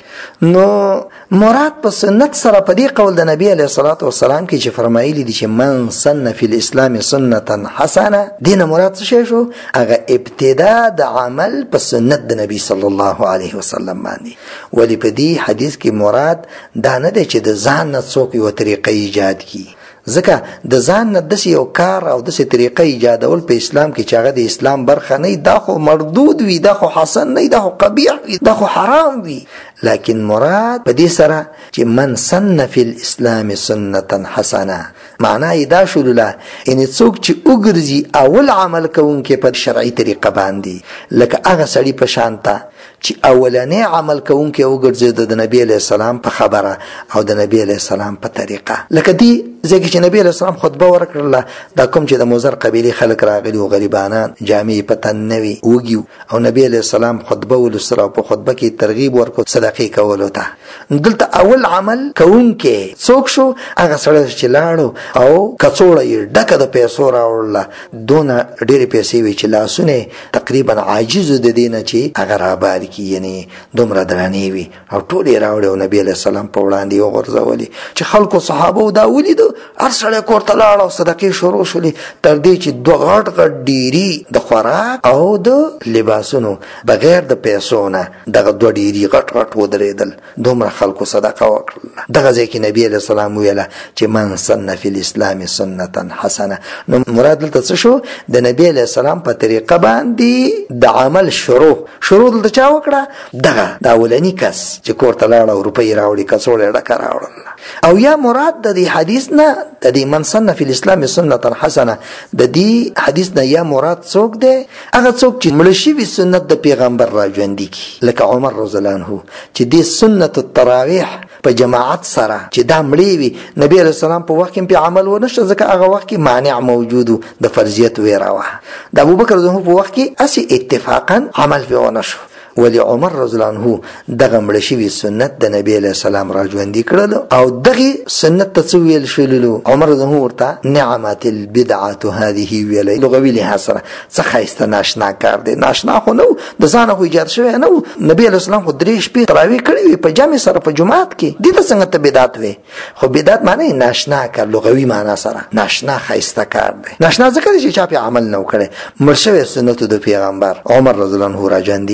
نو مراد په سنت سره په دې قول د نبی علیه الصلاۃ والسلام کې چې فرمایلی دي چې من سن فی الاسلام سنه حسنه، دینه مراد څه شو؟ هغه ابتدا د عمل په سنت د نبی صلی الله علیه وسلم باندې. ولی په دې حدیث کې مراد دا نه دی چې د ځان نه څوک یو طریقه ایجاد کړي، ځکه د ځان نه داسې یو کار او داسې طریقه ایجادول په اسلام کې چې هغه د اسلام برخه نه، دا خو مردود وي، دا خو حسن نه، دا خو قبیح وي، دا خو حرام وي. لیکن مراد په دې سره چې من سن فی الاسلام سنه حسنه، معنا یې دا شوله ان څوک چې وګرځي اول عمل کوونکې په شرعي طریقه باندې، لکه هغه سړي په شانته چې اولنې عمل کوونکې وګرځي د نبی علیه السلام په خبره او د نبی علیه السلام په طریقه. لکه دی ځکه چې نبی علیه السلام خطبه ورکړله، دا کوم چې د مزر قبیلې خلک راغلي او غریبانان جامې په تن نه وي وږي، او نبی علیه السلام خطبه ولوستله او په خطبه کې ترغیب ورکړ صدقې کولو ته. دلته اول عمل کوونکې څوک شو؟ هغه سړی چې لاړو او کڅوړه یې ډکه د پیسو راوړله، دونه ډېرې پیسې وي چې لاسونه تقریبا عاجز د دې نه چې هغه رابار کی، یعنی دومره درانې وي، او ټول یې راوړې او نبی علیه السلام په وړاندې وغورځولې. چې خلکو صحابو دا ولیدو، هر سړی کور ته لاړ او صدقې شروع شولې، تر دې چې دوه غټ غټ ډیري د خوراک او د لباسونو بغیر د پیسو نه دغه دوه ډیري غټ غټ ودرېدل. دومره خلکو صدقه وکړله. دغه ځای کې نبی علیه السلام ویله چې من سن فی الاسلام سنه حسنه. نو مراد دلته څه شو؟ د نبی علیه السلام په طریقه باندې د عمل شروع دلته چا وکړه؟ دغه د اولني کس چې کور ته لاړ او روپۍ راوړي، کڅوړه یې ډکه راوړله. او یا مراد د دې حدیث نه د دې من سن فی الاسلام سنه حسنه، د دې حدیث نه یا مراد څوک دی؟ هغه څوک چې مړ شوي سنت د پیغمبر را ژوندي کړي، لکه عمر رضی الله عنه چې دې سنت التراویح په جماعت سره چې دا مړی وي، نبی علیه السلام په وخت کې په عمل ونه شو، ځکه هغه وخت کې مانع موجود د فرضیت ویره وه. د ابوبکر رضی الله عنه په وخت کې اسی اتفاقا عمل په ونه شو، ولی عمر رضی الله عنه دغه مړ شوي سنت د نبی علیه السلام را ژوندي کړل، او دغه سنت ته څه ویل شولو؟ عمر رضی الله عنه ورته نعمت البدعه هذه ویلې. لغوي لحاظ سره څه ښایسته ناشنا کار دی. ناشنا خو نه د ځانه خو ایجاد شوی نه و. نبی علیه السلام خو 3 شپې تراویح کړې وې په جمع سره په جماعت کې. دې ته څنګه ته بدعت وې؟ خو بدعت معنی ناشنا کار، لغوي معنا سره ناشنا ښایسته کار دی. ناشنا ځکه چې چا په عمل نه وکړي، مړ شوی سنت د پیغمبر عمر رضی الله عنه را ژوندي کړو. نو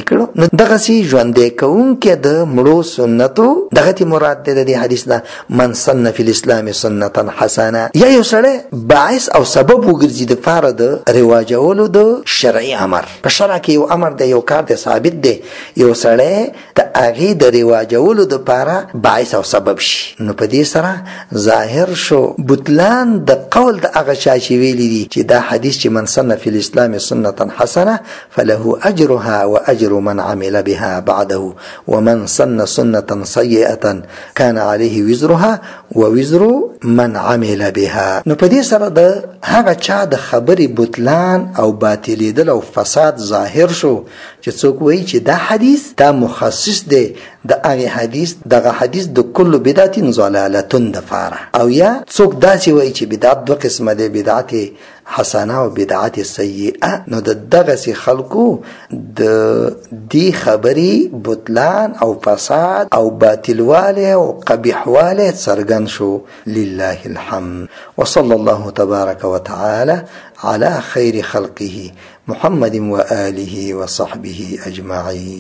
دغه سي ژوندې کوونکې د مړو سنتو دغه تی مراد ده د حدیث نه من سن فی الاسلام سنتا حسنه یا یو سړی باعث او سبب وګرځي د فار د رواجولو د شرعي امر په شرع کې یو امر دی یو کار دی ثابت دی یو سړی د هغه د رواجولو د پاره باعث او سبب شي نو په دې سره ظاهر شو بطلان د قول د هغه چا چې ویلي دي چې دا حدیث چې من سن فی الاسلام سنتا حسنه فله اجرها واجر من عمل بها بعده ومن سن سنة سيئة كان عليه وزرها ووزر من عمل بها. نو په دې سره د هغه چا د خبرې بطلان او باطلیدل او فساد ظاهر شو چې څوک وایي چې دا حدیث دا مخصص دی د هغه حدیث دغه حدیث د کل بدعت ضلالتون د فاره او یا څوک داسې وایي چې بدعت دوه قسمه دی بدعت حسنه او بدعت سیئه نو د دغه سي خلقو د دې خبرې بطلان او فساد او باطلواله او قبیحواله څرګند شو لله الحمد وصلى الله تبارك وتعالى على خير خلقه محمد وآله وصحبه أجمعين.